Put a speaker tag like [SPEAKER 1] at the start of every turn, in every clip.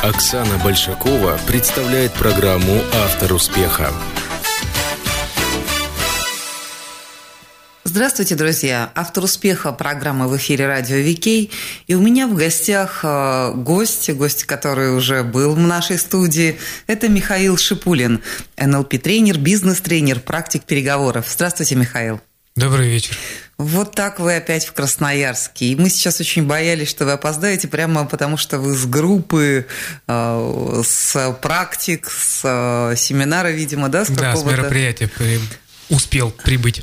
[SPEAKER 1] Оксана Большакова представляет программу «Автор успеха».
[SPEAKER 2] Здравствуйте, друзья! Автор успеха программы в эфире радио Викей. И у меня в гостях гость, который уже был в нашей студии. Это Михаил Шипулин, НЛП-тренер, бизнес-тренер, практик переговоров. Здравствуйте, Михаил.
[SPEAKER 3] Добрый вечер.
[SPEAKER 2] Вот так вы опять в Красноярске. И мы сейчас очень боялись, что вы опоздаете, прямо потому что вы с группы, с практик, с семинара, видимо, да?
[SPEAKER 3] Да, с мероприятия успел прибыть.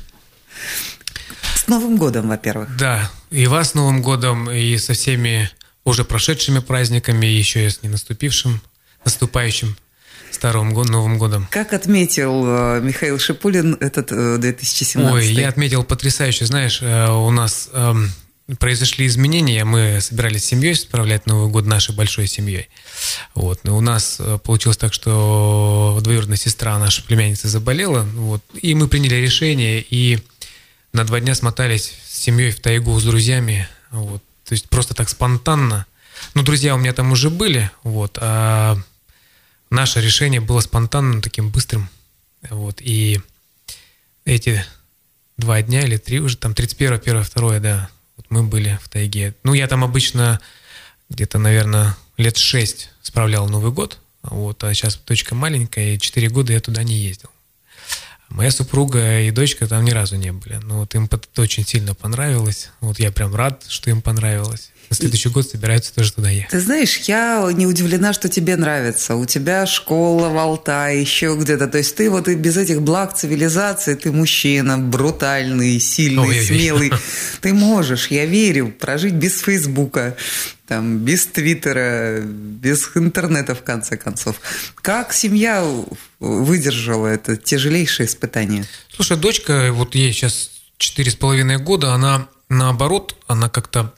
[SPEAKER 2] С Новым годом, во-первых.
[SPEAKER 3] Да, и вас с Новым годом, и со всеми уже прошедшими праздниками, и еще и с наступающим Старым Новым годом.
[SPEAKER 2] Как отметил Михаил Шипулин этот 2017?
[SPEAKER 3] Ой, я отметил потрясающе. Знаешь, у нас произошли изменения. Мы собирались с семьей справлять Новый год нашей большой семьей. Вот. Но у нас получилось так, что двоюродная сестра, наша племянница, заболела. Вот. И мы приняли решение, и на 2 дня смотались с семьей в тайгу с друзьями. Вот. То есть просто так спонтанно. Ну, друзья у меня там уже были, вот, а наше решение было спонтанным, таким быстрым. Вот. И эти 2 дня или 3 уже, там 31, 1, 2, да, вот мы были в тайге. Ну, я там обычно где-то, наверное, лет 6 справлял Новый год, вот, а сейчас дочка маленькая, и 4 года я туда не ездил. Моя супруга и дочка там ни разу не были. Но вот им это очень сильно понравилось. Вот я прям рад, что им понравилось. На следующий год собираются тоже туда ехать.
[SPEAKER 2] Ты знаешь, я не удивлена, что тебе нравится. У тебя школа в Алтае, еще где-то. То есть ты вот и без этих благ цивилизации, ты мужчина, брутальный, сильный, смелый. Ты можешь, я верю, прожить без Фейсбука, там, без Твиттера, без интернета, в конце концов. Как семья выдержала это тяжелейшее испытание?
[SPEAKER 3] Слушай, дочка, вот ей сейчас 4,5 года, она наоборот, она как-то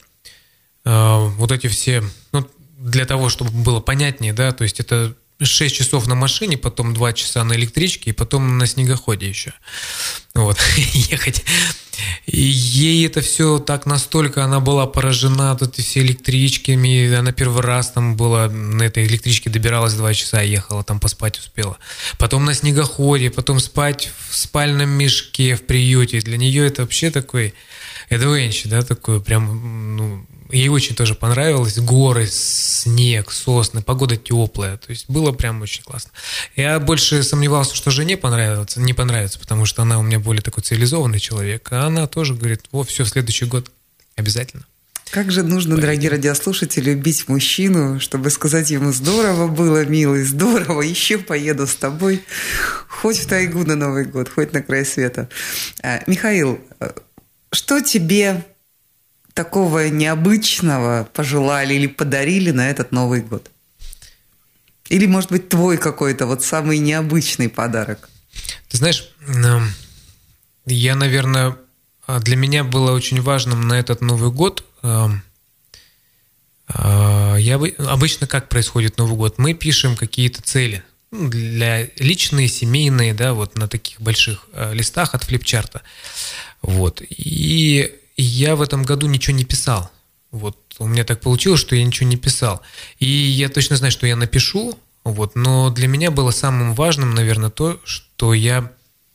[SPEAKER 3] вот эти все, ну, для того, чтобы было понятнее, да, то есть это 6 часов на машине, потом 2 часа на электричке, и потом на снегоходе еще. Вот, ехать. И ей это все так настолько, она была поражена тут все электричками, она первый раз там была, на этой электричке добиралась 2 часа, ехала, там поспать успела. Потом на снегоходе, потом спать в спальном мешке в приюте. Для нее это вообще такой adventure, да, такой прям, ну, ей очень тоже понравилось. Горы, снег, сосны, погода теплая. То есть было прям очень классно. Я больше сомневался, что жене не понравится, потому что она у меня более такой цивилизованный человек. А она тоже говорит, все, в следующий год обязательно.
[SPEAKER 2] Как же нужно, дорогие радиослушатели, любить мужчину, чтобы сказать ему: здорово было, милый, здорово, еще поеду с тобой, хоть в тайгу на Новый год, хоть на край света. Михаил, что тебе такого необычного пожелали или подарили на этот Новый год? Или, может быть, твой какой-то вот самый необычный подарок?
[SPEAKER 3] Ты знаешь, я, наверное, для меня было очень важным на этот Новый год. Обычно как происходит Новый год? Мы пишем какие-то цели для личные, семейные, да, вот на таких больших листах от флипчарта. Вот. И я в этом году ничего не писал. Вот. У меня так получилось, что я ничего не писал. И я точно знаю, что я напишу. Вот. Но для меня было самым важным, наверное, то, что я...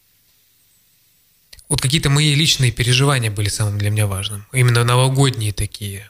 [SPEAKER 3] Вот какие-то мои личные переживания были самым для меня важным. Именно новогодние такие.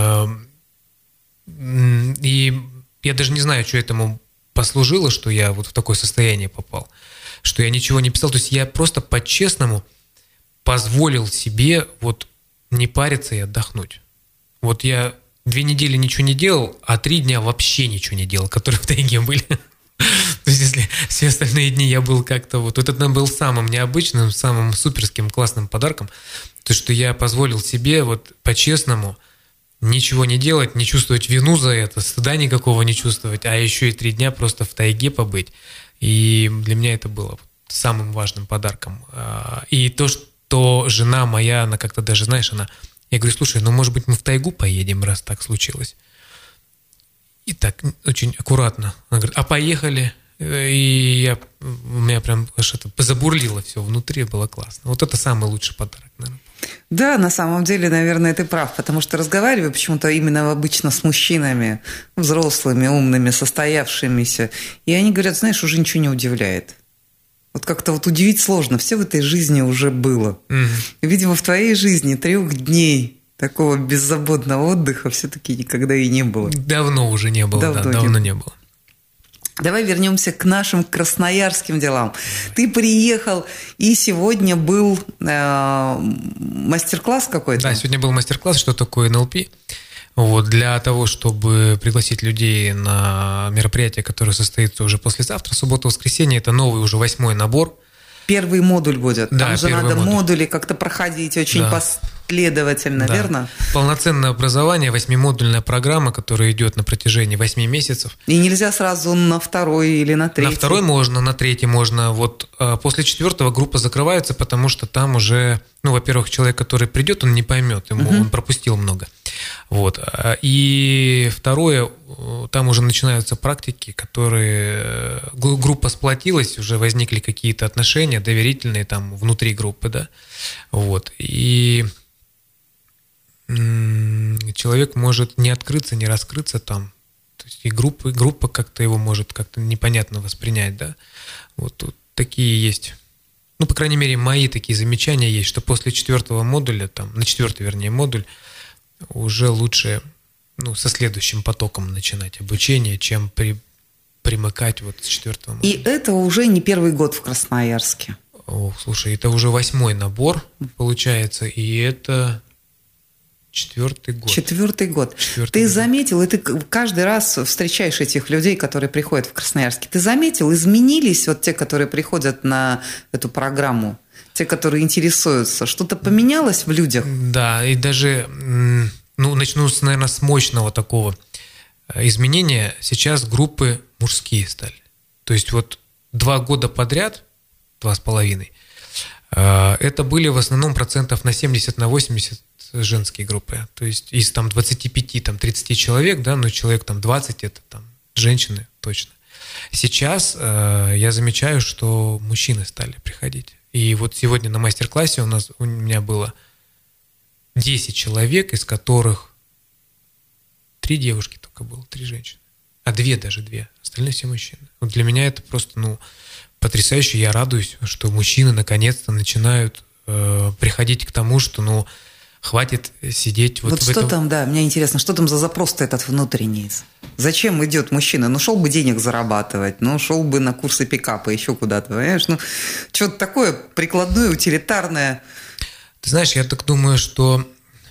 [SPEAKER 3] И я даже не знаю, что этому послужило, что я вот в такое состояние попал. Что я ничего не писал. То есть я просто по-честному позволил себе вот не париться и отдохнуть. Вот я 2 недели ничего не делал, а 3 дня вообще ничего не делал, которые в тайге были. То есть если все остальные дни я был как-то вот это был самым необычным, самым суперским, классным подарком, то, что я позволил себе вот по-честному ничего не делать, не чувствовать вину за это, стыда никакого не чувствовать, а еще и 3 дня просто в тайге побыть. И для меня это было самым важным подарком. И то, что жена моя, она как-то даже, знаешь, я говорю: слушай, ну, может быть, мы в тайгу поедем, раз так случилось. И так, очень аккуратно. Она говорит: а поехали? И у меня прям аж это забурлило все внутри, было классно. Вот это самый лучший подарок, наверное.
[SPEAKER 2] Да, на самом деле, наверное, ты прав, потому что разговариваю почему-то именно обычно с мужчинами, взрослыми, умными, состоявшимися, и они говорят, знаешь, уже ничего не удивляет. Вот как-то вот удивить сложно, все в этой жизни уже было. Видимо, в твоей жизни 3 дней такого беззаботного отдыха все-таки никогда и не было.
[SPEAKER 3] Давно уже не было, давно не было.
[SPEAKER 2] Давай вернемся к нашим красноярским делам. Ты приехал, и сегодня был мастер-класс какой-то?
[SPEAKER 3] Да, сегодня был мастер-класс, что такое НЛП. Вот, для того, чтобы пригласить людей на мероприятие, которое состоится уже послезавтра, суббота-воскресенье, это новый уже 8-й набор.
[SPEAKER 2] Первый модуль будет.
[SPEAKER 3] Да,
[SPEAKER 2] там же надо модули как-то проходить очень последовательно, да. Верно?
[SPEAKER 3] Полноценное образование, 8-модульная программа, которая идет на протяжении 8 месяцев.
[SPEAKER 2] И нельзя сразу на 2-й или на 3-й?
[SPEAKER 3] На 2-й можно, на 3-й можно. Вот после 4-го группа закрывается, потому что там уже, во-первых, человек, который придет, он не поймет, он пропустил много. Вот. И второе, там уже начинаются практики, которые группа сплотилась, уже возникли какие-то отношения доверительные там внутри группы, да. Вот. И человек может не открыться, не раскрыться там. То есть и группа как-то его может как-то непонятно воспринять, да. Вот такие есть. По крайней мере, мои такие замечания есть, что после 4-го модуля, там, на 4-й, вернее, модуль, уже лучше со следующим потоком начинать обучение, чем примыкать вот с 4-го модуля.
[SPEAKER 2] И это уже не 1-й год в Красноярске.
[SPEAKER 3] Слушай, это уже 8-й набор, получается, и это 4-й год.
[SPEAKER 2] 4-й год. Ты заметил, и ты каждый раз встречаешь этих людей, которые приходят в Красноярске. Ты заметил, изменились вот те, которые приходят на эту программу? Те, которые интересуются, что-то поменялось в людях?
[SPEAKER 3] Да, и даже, начну, наверное, с мощного такого изменения. Сейчас группы мужские стали. То есть вот 2 года подряд, 2,5, это были в основном процентов на 70, на 80 женские группы. То есть из 25-30 человек, да, человек 20 это женщины точно. Сейчас я замечаю, что мужчины стали приходить. И вот сегодня на мастер-классе у меня было 10 человек, из которых 3 девушки только было, 3 женщины. А 2 даже, остальные все мужчины. Вот для меня это просто, потрясающе. Я радуюсь, что мужчины наконец-то начинают приходить к тому, что, хватит сидеть вот в
[SPEAKER 2] что там, да, мне интересно, что там за запрос-то этот внутренний? Зачем идет мужчина? Шел бы денег зарабатывать, шел бы на курсы пикапа, еще куда-то, понимаешь? Что-то такое прикладное, утилитарное.
[SPEAKER 3] Ты знаешь, я так думаю, что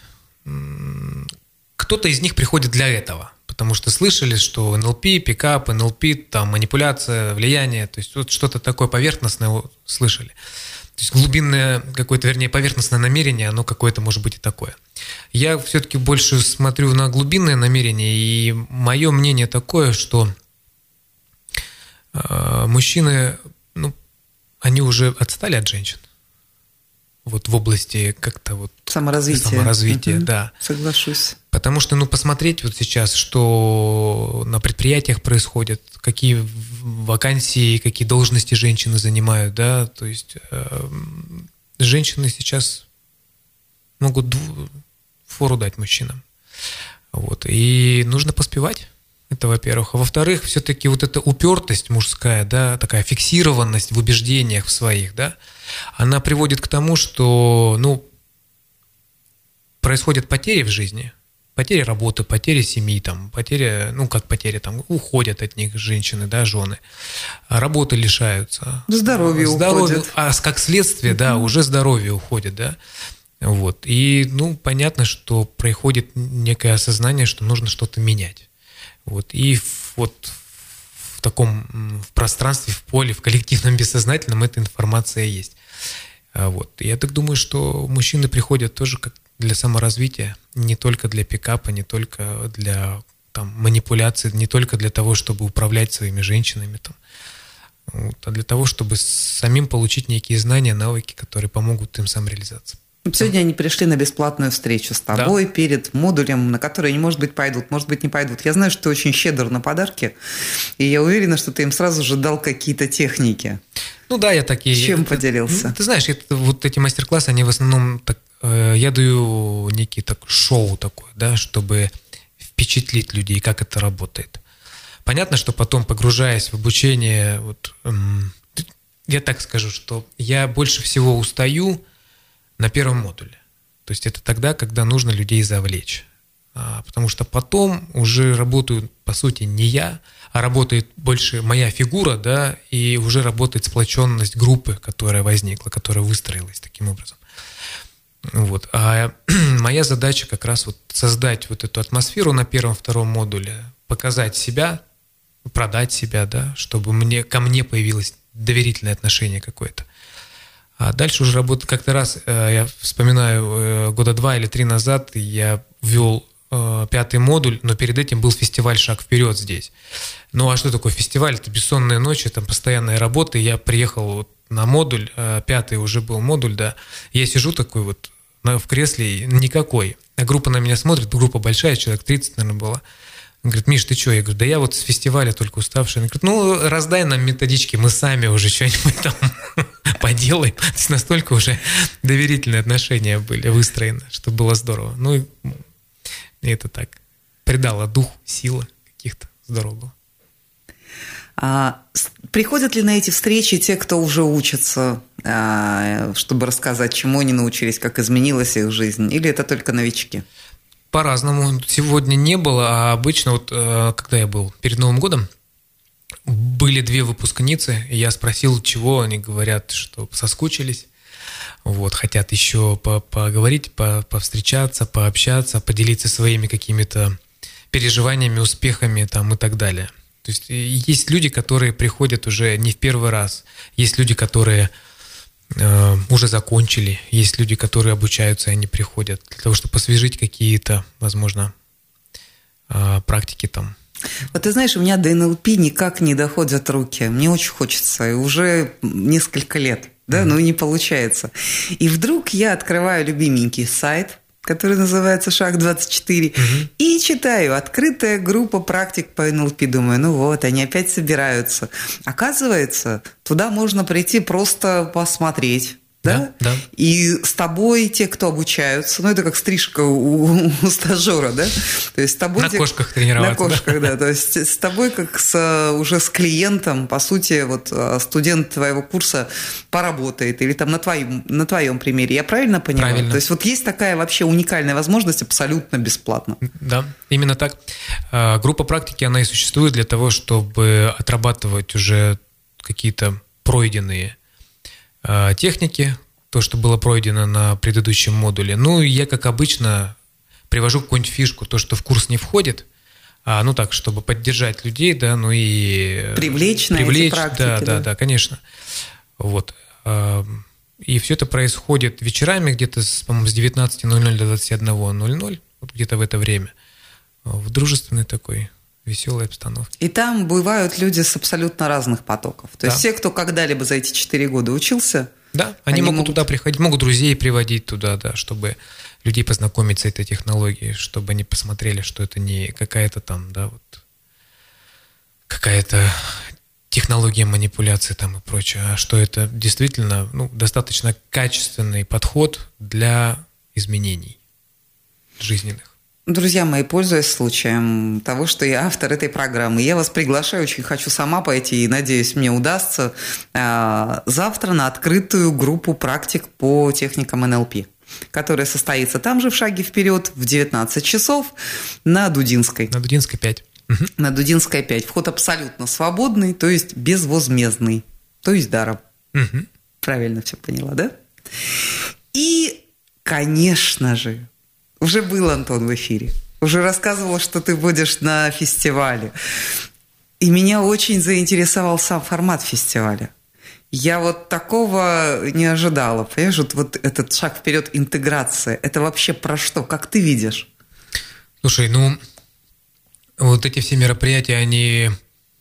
[SPEAKER 3] кто-то из них приходит для этого, потому что слышали, что НЛП, пикап, НЛП, манипуляция, влияние, то есть вот что-то такое поверхностное слышали. То есть глубинное какое-то, вернее, поверхностное намерение, оно какое-то может быть и такое. Я все-таки больше смотрю на глубинное намерение, и мое мнение такое, что мужчины, они уже отстали от женщин. Вот в области как-то вот саморазвития, да.
[SPEAKER 2] Соглашусь.
[SPEAKER 3] Потому что, посмотреть вот сейчас, что на предприятиях происходит, какие вакансии, какие должности женщины занимают, да, то есть женщины сейчас могут фору дать мужчинам. Вот, и нужно поспевать. Это, во-первых. А во-вторых, все-таки вот эта упертость мужская, да, такая фиксированность в убеждениях в своих, да, она приводит к тому, что, происходят потери в жизни, потери работы, потери семьи, потери, уходят от них женщины, да, жены, работы лишаются.
[SPEAKER 2] Здоровье уходит.
[SPEAKER 3] А как следствие, да, уже здоровье уходит, да. Вот. И, понятно, что происходит некое осознание, что нужно что-то менять. Вот. И вот в таком в пространстве, в поле, в коллективном бессознательном эта информация есть. Вот. Я так думаю, что мужчины приходят тоже как для саморазвития, не только для пикапа, не только для манипуляций, не только для того, чтобы управлять своими женщинами, а для того, чтобы самим получить некие знания, навыки, которые помогут им самореализоваться.
[SPEAKER 2] Сегодня они пришли на бесплатную встречу с тобой перед модулем, на который они, может быть, пойдут, может быть, не пойдут. Я знаю, что ты очень щедр на подарки, и я уверена, что ты им сразу же дал какие-то техники.
[SPEAKER 3] Да, я такие...
[SPEAKER 2] Чем поделился?
[SPEAKER 3] Ты знаешь, вот эти мастер-классы, они в основном я даю некий шоу такое, да, чтобы впечатлить людей, как это работает. Понятно, что потом, погружаясь в обучение, я так скажу, что я больше всего устаю на первом модуле. То есть это тогда, когда нужно людей завлечь. Потому что потом уже работаю, по сути, не я, а работает больше моя фигура, да, и уже работает сплоченность группы, которая возникла, которая выстроилась таким образом. Вот. А моя задача как раз создать эту атмосферу на первом-втором модуле, показать себя, продать себя, да, чтобы ко мне появилось доверительное отношение какое-то. А дальше уже работа. Как-то раз, я вспоминаю, года 2 или 3 назад я ввел 5-й модуль, но перед этим был фестиваль «Шаг вперед» здесь. Ну а что такое фестиваль? Это бессонные ночи, там постоянная работа. Я приехал на модуль, 5-й уже был модуль, да. Я сижу такой в кресле, никакой. А группа на меня смотрит, группа большая, человек 30, наверное, была. Он говорит: Миш, ты что? Я говорю: да я с фестиваля только уставший. Он говорит: раздай нам методички, мы сами уже что-нибудь там поделаем. То есть настолько уже доверительные отношения были выстроены, что было здорово. И это так придало дух, силы каких-то. Здорово было.
[SPEAKER 2] Приходят ли на эти встречи те, кто уже учится, чтобы рассказать, чему они научились, как изменилась их жизнь? Или это только новички?
[SPEAKER 3] По-разному. Сегодня не было, а обычно, когда я был перед Новым годом, были 2 выпускницы, и я спросил, чего. Они говорят, что соскучились, хотят еще поговорить, повстречаться, пообщаться, поделиться своими какими-то переживаниями, успехами там, и так далее. То есть есть люди, которые приходят уже не в первый раз, есть люди, которые уже закончили, есть люди, которые обучаются, и они приходят для того, чтобы освежить какие-то, возможно, практики там.
[SPEAKER 2] Ты знаешь, у меня до НЛП никак не доходят руки. Мне очень хочется, и уже несколько лет, да, но не получается. И вдруг я открываю любименький сайт, который называется «Шаг-24», и читаю: открытая группа практик по НЛП. Думаю, они опять собираются. Оказывается, туда можно прийти просто посмотреть. Да?
[SPEAKER 3] Да.
[SPEAKER 2] И с тобой те, кто обучаются, это как стрижка у стажера, да? То есть с тобой
[SPEAKER 3] на кошках тренироваться.
[SPEAKER 2] На кошках, да. То есть с тобой как уже с клиентом, по сути, студент твоего курса поработает, или там на твоем примере. Я правильно понимаю?
[SPEAKER 3] Правильно.
[SPEAKER 2] То есть есть такая вообще уникальная возможность абсолютно бесплатно.
[SPEAKER 3] Да, именно так. Группа практики, она и существует для того, чтобы отрабатывать уже какие-то пройденные техники, то, что было пройдено на предыдущем модуле. Я, как обычно, привожу какую-нибудь фишку, то, что в курс не входит, чтобы поддержать людей, да, и
[SPEAKER 2] привлечь на эти практики.
[SPEAKER 3] Да, конечно. И все это происходит вечерами где-то, по-моему, с 19:00 до 21:00, где-то в это время, в дружественной такой веселой обстановке.
[SPEAKER 2] И там бывают люди с абсолютно разных потоков. То есть все, кто когда-либо за эти 4 года учился...
[SPEAKER 3] Да, они могут туда приходить, могут друзей приводить туда, да, чтобы людей познакомить с этой технологией, чтобы они посмотрели, что это не какая-то там, да, какая-то технология манипуляции там и прочее, а что это действительно достаточно качественный подход для изменений жизненных.
[SPEAKER 2] Друзья мои, пользуясь случаем того, что я автор этой программы, я вас приглашаю, очень хочу сама пойти, и надеюсь, мне удастся, завтра на открытую группу практик по техникам НЛП, которая состоится там же в «Шаге вперед» в 19 часов на Дудинской.
[SPEAKER 3] На Дудинской 5.
[SPEAKER 2] На Дудинской 5. Вход абсолютно свободный, то есть безвозмездный, то есть даром. Правильно все поняла, да? И, конечно же, уже был Антон в эфире, уже рассказывал, что ты будешь на фестивале. И меня очень заинтересовал сам формат фестиваля. Я такого не ожидала. Понимаешь, этот шаг вперед, интеграция, это вообще про что? Как ты видишь?
[SPEAKER 3] Слушай, эти все мероприятия, они...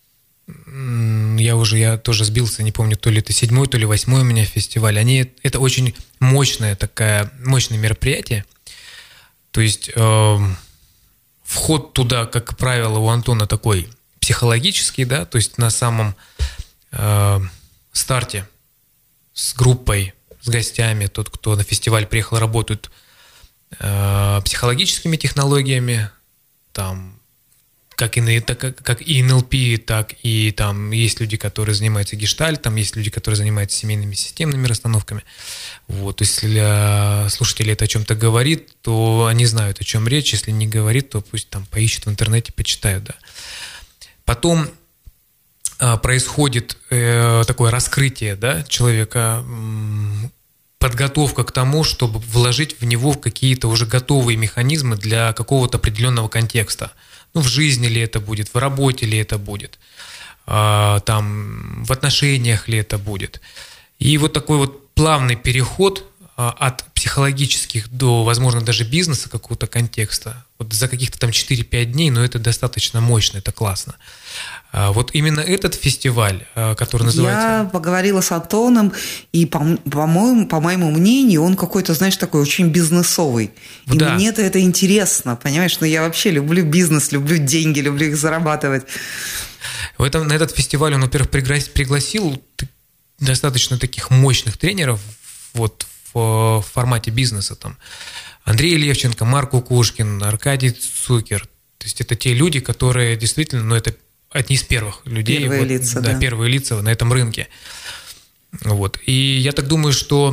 [SPEAKER 3] Я тоже сбился, не помню, то ли это 7-й, то ли 8-й у меня фестиваль. Это очень мощное мероприятие. То есть вход туда, как правило, у Антона такой психологический, да, то есть на самом старте с группой с гостями, тот, кто на фестиваль приехал, работают психологическими технологиями, там, как и НЛП, так и там есть люди, которые занимаются гештальтом, есть люди, которые занимаются семейными системными расстановками. Вот, то есть, если слушатель это о чем-то говорит, то они знают, о чем речь. Если не говорит, то пусть там поищут в интернете, почитают, да. Потом происходит такое раскрытие, да, человека, подготовка к тому, чтобы вложить в него какие-то уже готовые механизмы для какого-то определенного контекста. Ну, в жизни ли это будет, в работе ли это будет, там, в отношениях ли это будет. И вот такой вот плавный переход от психологических до, возможно, даже бизнеса какого-то контекста, вот за каких-то там 4-5 дней, но это достаточно мощно, это классно. Вот именно этот фестиваль, который называется...
[SPEAKER 2] Я поговорила с Антоном, и, по моему мнению, он какой-то, знаешь, такой очень бизнесовый. И
[SPEAKER 3] да.
[SPEAKER 2] Мне-то это интересно, понимаешь? Но я вообще люблю бизнес, люблю деньги, люблю их зарабатывать.
[SPEAKER 3] На этот фестиваль он, во-первых, пригласил достаточно таких мощных тренеров вот, в формате бизнеса. Там Андрей Левченко, Марк Кукушкин, Аркадий Цукер. То есть это те люди, которые действительно, ну, это одни из первых людей.
[SPEAKER 2] Первые лица, да.
[SPEAKER 3] Первые лица на этом рынке. Вот. И я так думаю, что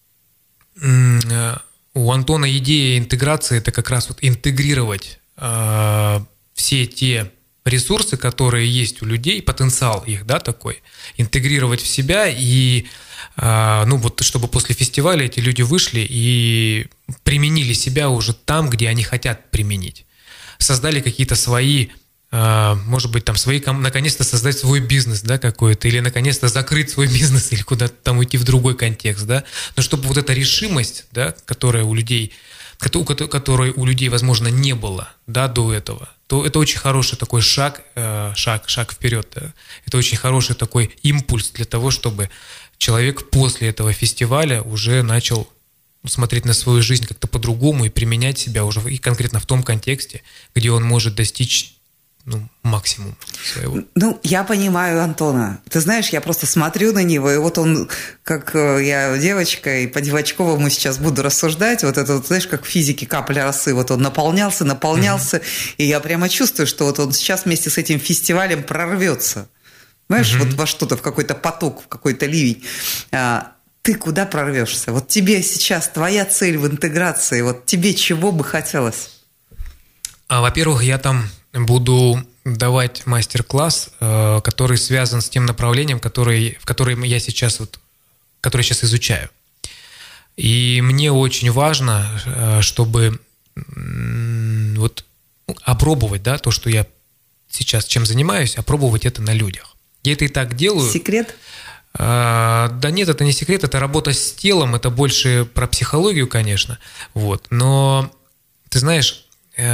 [SPEAKER 3] у Антона идея интеграции – это как раз вот интегрировать все те ресурсы, которые есть у людей, потенциал их, да, такой, интегрировать в себя и, ну, вот, чтобы после фестиваля эти люди вышли и применили себя уже там, где они хотят применить. Создали какие-то свои, может быть, там, наконец-то создать свой бизнес, да, какой-то, или наконец-то закрыть свой бизнес, или куда-то там уйти в другой контекст, да, но чтобы вот эта решимость, да, которой у людей, возможно, не было, да, до этого, то это очень хороший такой шаг вперед, да. Это очень хороший такой импульс для того, чтобы человек после этого фестиваля уже начал смотреть на свою жизнь как-то по-другому и применять себя уже и конкретно в том контексте, где он может достичь, ну, максимум своего.
[SPEAKER 2] Ну, я понимаю Антона. Ты знаешь, я просто смотрю на него, и вот он, как я девочка, и по-девочковому сейчас буду рассуждать, вот это, вот, знаешь, как в физике капля росы, вот он наполнялся, и я прямо чувствую, что вот он сейчас вместе с этим фестивалем прорвется. Знаешь, вот во что-то, в какой-то поток, в какой-то ливень. Ты куда прорвешься? Вот тебе сейчас твоя цель в интеграции, вот тебе чего бы хотелось?
[SPEAKER 3] Во-первых, я там буду давать мастер-класс, который связан с тем направлением, который я сейчас изучаю. И мне очень важно, чтобы вот опробовать, да, то, что я сейчас чем занимаюсь, опробовать это на людях. Я это и так делаю.
[SPEAKER 2] Секрет?
[SPEAKER 3] Да нет, это не секрет, это работа с телом, это больше про психологию, конечно. Вот. Но ты знаешь,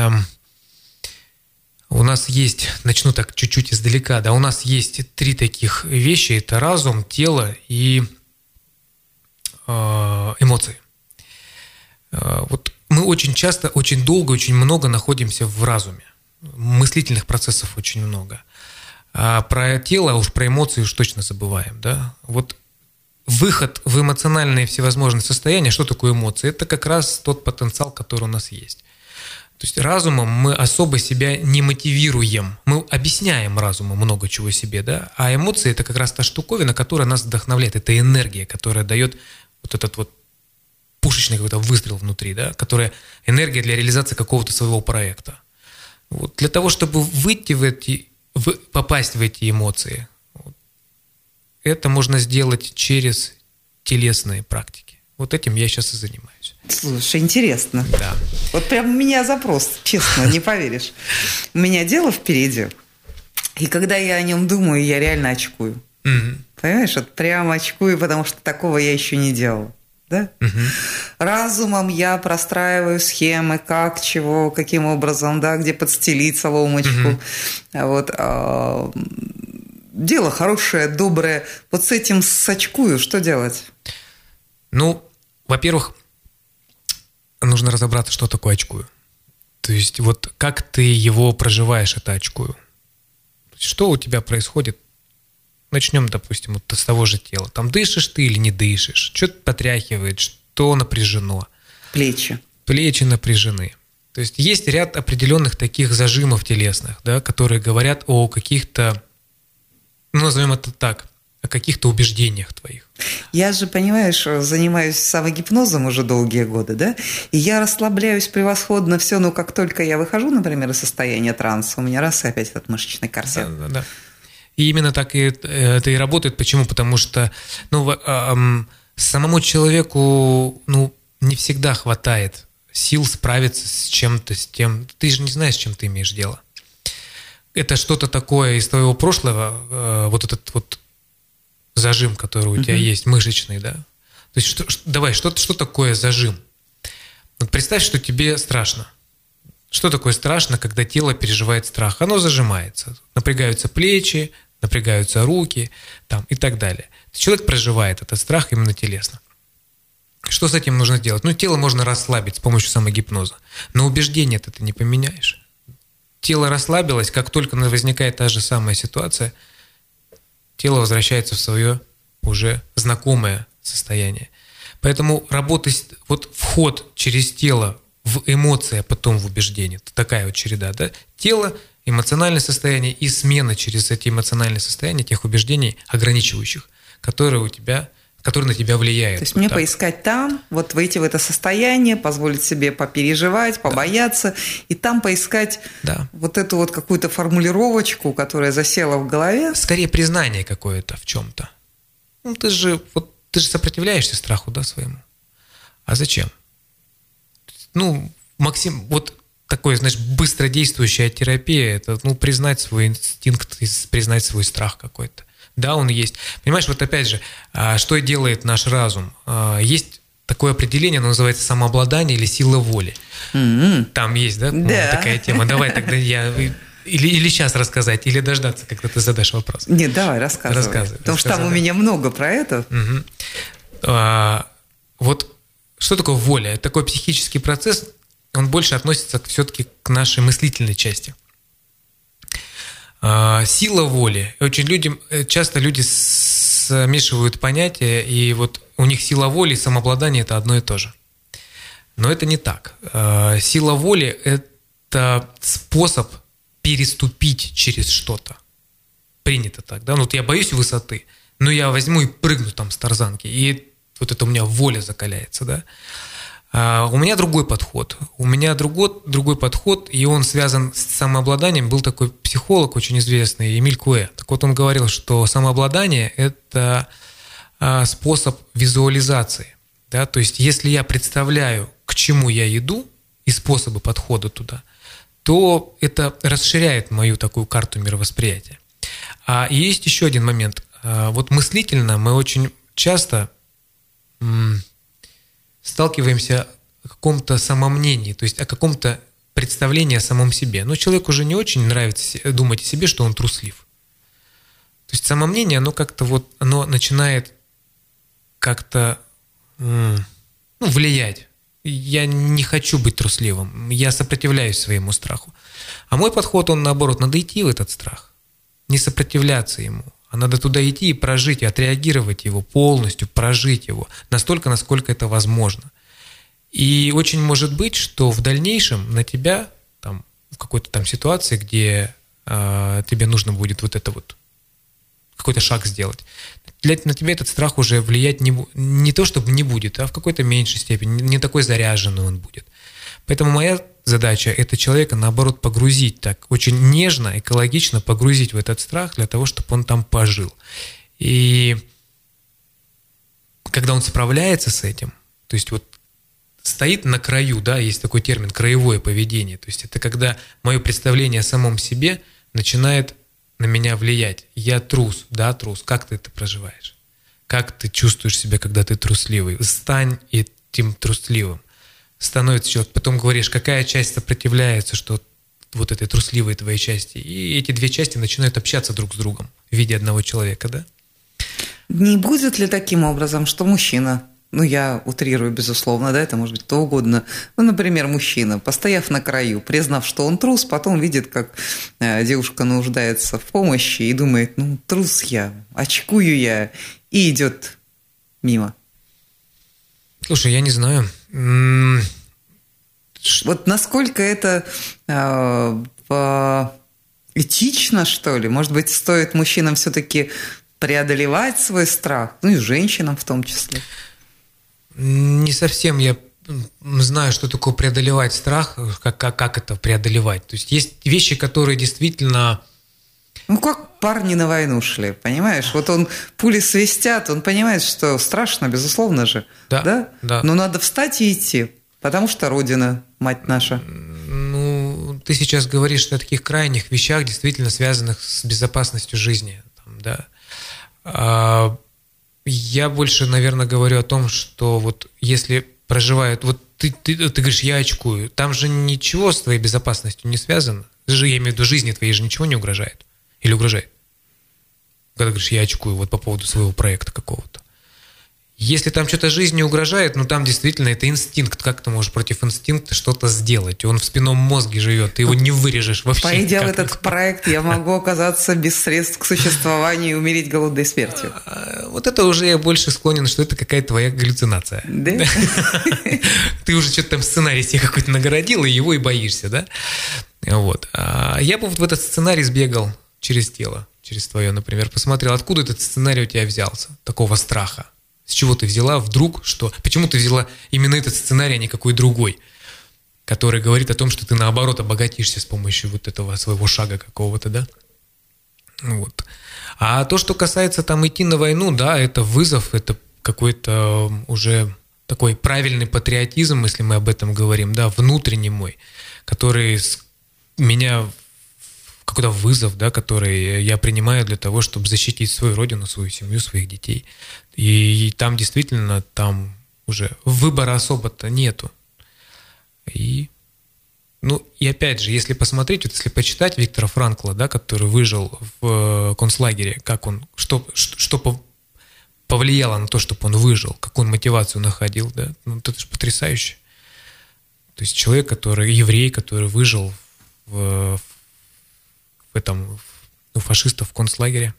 [SPEAKER 3] у нас есть, начну так чуть-чуть издалека, да, у нас есть 3 таких вещи, это разум, тело и эмоции. Вот мы очень часто, очень долго, очень много находимся в разуме. Мыслительных процессов очень много. А про тело, уж про эмоции уж точно забываем, да. Вот выход в эмоциональные всевозможные состояния, что такое эмоции? Это как раз тот потенциал, который у нас есть. То есть разумом мы особо себя не мотивируем. Мы объясняем разуму много чего себе, да? А эмоции – это как раз та штуковина, которая нас вдохновляет. Это энергия, которая дает вот этот вот пушечный какой-то выстрел внутри, да? Которая энергия для реализации какого-то своего проекта. Вот. Для того, чтобы попасть в эти эмоции, вот, это можно сделать через телесные практики. Вот этим я сейчас и занимаюсь.
[SPEAKER 2] Слушай, интересно.
[SPEAKER 3] Да.
[SPEAKER 2] Вот прям у меня запрос, честно, не поверишь. У меня дело впереди, и когда я о нем думаю, я реально очкую. Понимаешь, вот прям очкую, потому что такого я еще не делала. Да? Разумом я простраиваю схемы, как, чего, каким образом, да, где подстелить соломочку. Вот, дело хорошее, доброе. Вот с этим сочкую, что делать?
[SPEAKER 3] Ну, во-первых, нужно разобраться, что такое очкую. То есть вот как ты его проживаешь, это очкую. Что у тебя происходит начнем, допустим, вот с того же тела. Там дышишь ты или не дышишь, что-то потряхивает, что напряжено. Плечи напряжены. То есть есть ряд определенных таких зажимов телесных, да, которые говорят о каких-то, ну, назовем это так, о каких-то убеждениях твоих.
[SPEAKER 2] Я же, понимаешь, занимаюсь самогипнозом уже долгие годы, да, и я расслабляюсь превосходно все, но как только я выхожу, например, из состояния транса, у меня раз и опять этот мышечный корсет.
[SPEAKER 3] Да. И именно так это и работает. Почему? Потому что самому человеку не всегда хватает сил справиться с чем-то, с тем. Ты же не знаешь, с чем ты имеешь дело. Это что-то такое из твоего прошлого, вот этот вот зажим, который у тебя есть, мышечный, да? То есть что такое зажим? Вот представь, что тебе страшно. Что такое страшно, когда тело переживает страх? Оно зажимается. Напрягаются плечи, напрягаются руки там, и так далее. Человек проживает этот страх именно телесно. Что с этим нужно делать? Тело можно расслабить с помощью самогипноза, но убеждение ты не поменяешь. Тело расслабилось, как только возникает та же самая ситуация, тело возвращается в свое уже знакомое состояние. Поэтому вход через тело в эмоции, а потом в убеждение. Это такая вот череда, да? Тело, эмоциональное состояние и смена через эти эмоциональные состояния тех убеждений ограничивающих, которые на тебя влияют.
[SPEAKER 2] То есть мне поискать там, вот войти в это состояние, позволить себе попереживать, побояться, и там поискать вот эту вот какую-то формулировочку, которая засела в голове.
[SPEAKER 3] Скорее признание какое-то в чем-то. Ты же сопротивляешься страху, да, своему. А зачем? Максим, вот такое, знаешь, быстродействующая терапия, это, признать свой инстинкт, признать свой страх какой-то. Да, он есть. Понимаешь, вот опять же, что делает наш разум? Есть такое определение, оно называется самообладание или сила воли. Там есть, да, такая тема. Давай тогда я... Или сейчас рассказать, или дождаться, когда ты задашь вопрос.
[SPEAKER 2] Нет, давай, рассказывай. Потому что там у меня много про это.
[SPEAKER 3] Вот что такое воля? Это такой психический процесс, он больше относится все-таки к нашей мыслительной части. Сила воли. Очень часто люди смешивают понятия, и вот у них сила воли и самообладание – это одно и то же. Но это не так. Сила воли – это способ переступить через что-то. Принято так, да? Я боюсь высоты, но я возьму и прыгну там с тарзанки, и вот это у меня воля закаляется, да? У меня другой подход. Другой подход, и он связан с самообладанием. Был такой психолог очень известный, Эмиль Куэ. Так вот, он говорил, что самообладание – это способ визуализации. Да? То есть, если я представляю, к чему я иду, и способы подхода туда, то это расширяет мою такую карту мировосприятия. И есть еще один момент. Вот мыслительно мы очень часто сталкиваемся о каком-то самомнении, то есть о каком-то представлении о самом себе. Но человеку уже не очень нравится думать о себе, что он труслив. То есть самомнение, оно как-то оно начинает как-то влиять. Я не хочу быть трусливым, я сопротивляюсь своему страху. А мой подход, он наоборот, надо идти в этот страх, не сопротивляться ему. А надо туда идти и прожить, и отреагировать его полностью, прожить его настолько, насколько это возможно. И очень может быть, что в дальнейшем на тебя, там, в какой-то там ситуации, где тебе нужно будет какой-то шаг сделать, на тебя этот страх уже влиять не то, чтобы не будет, а в какой-то меньшей степени, не такой заряженный он будет. Поэтому моя задача – это человека, наоборот, погрузить так, очень нежно, экологично погрузить в этот страх для того, чтобы он там пожил. И когда он справляется с этим, то есть стоит на краю, да, есть такой термин краевое поведение, то есть это когда мое представление о самом себе начинает на меня влиять. Я трус, да, трус. Как ты это проживаешь? Как ты чувствуешь себя, когда ты трусливый? Стань этим трусливым. Становится человек. Потом говоришь, какая часть сопротивляется, что вот этой трусливой твоей части. И эти две части начинают общаться друг с другом в виде одного человека, да?
[SPEAKER 2] Не будет ли таким образом, что мужчина я утрирую, безусловно, да, это может быть кто угодно. Например, мужчина, постояв на краю, признав, что он трус, потом видит, как девушка нуждается в помощи и думает, трус я, очкую я, и идет мимо.
[SPEAKER 3] Слушай, я не знаю.
[SPEAKER 2] Вот насколько это этично, что ли? Может быть, стоит мужчинам все-таки преодолевать свой страх, и женщинам в том числе?
[SPEAKER 3] Не совсем я знаю, что такое преодолевать страх, как это преодолевать. То есть вещи, которые действительно...
[SPEAKER 2] как парни на войну шли, понимаешь? Вот он, пули свистят, он понимает, что страшно, безусловно же. Да. Но надо встать и идти, потому что Родина, мать наша.
[SPEAKER 3] Ты сейчас говоришь о таких крайних вещах, действительно связанных с безопасностью жизни. Я больше, наверное, говорю о том, что вот если проживают... Вот ты говоришь, я очкую. Там же ничего с твоей безопасностью не связано. Я имею в виду, жизни твоей же ничего не угрожает. Или угрожает? Когда говоришь, я очкую вот по поводу своего проекта какого-то. Если там что-то жизни угрожает, там действительно это инстинкт. Как ты можешь против инстинкта что-то сделать? Он в спинном мозге живет, ты его не вырежешь вообще.
[SPEAKER 2] Пойдя в этот проект, я могу оказаться без средств к существованию и умереть голодной смертью.
[SPEAKER 3] Вот это уже я больше склонен, что это какая-то твоя галлюцинация.
[SPEAKER 2] Да?
[SPEAKER 3] Ты уже что-то там сценарий себе какой-то нагородил, и его и боишься, да? Вот. Я бы вот в этот сценарий сбегал через тело, через твое, например, посмотрел, откуда этот сценарий у тебя взялся, такого страха. С чего ты взяла вдруг, что... Почему ты взяла именно этот сценарий, а не какой другой, который говорит о том, что ты, наоборот, обогатишься с помощью вот этого своего шага какого-то, да? Вот. А то, что касается идти на войну, да, это вызов, это какой-то уже такой правильный патриотизм, если мы об этом говорим, да, внутренний мой, который меня... какой-то вызов, да, который я принимаю для того, чтобы защитить свою родину, свою семью, своих детей. И там действительно, там уже выбора особо-то нету. И опять же, если посмотреть, вот если почитать Виктора Франкла, да, который выжил в концлагере, как он, что повлияло на то, чтобы он выжил, какую он мотивацию находил, да, это же потрясающе. То есть человек, еврей, который выжил в фашистов в концлагере.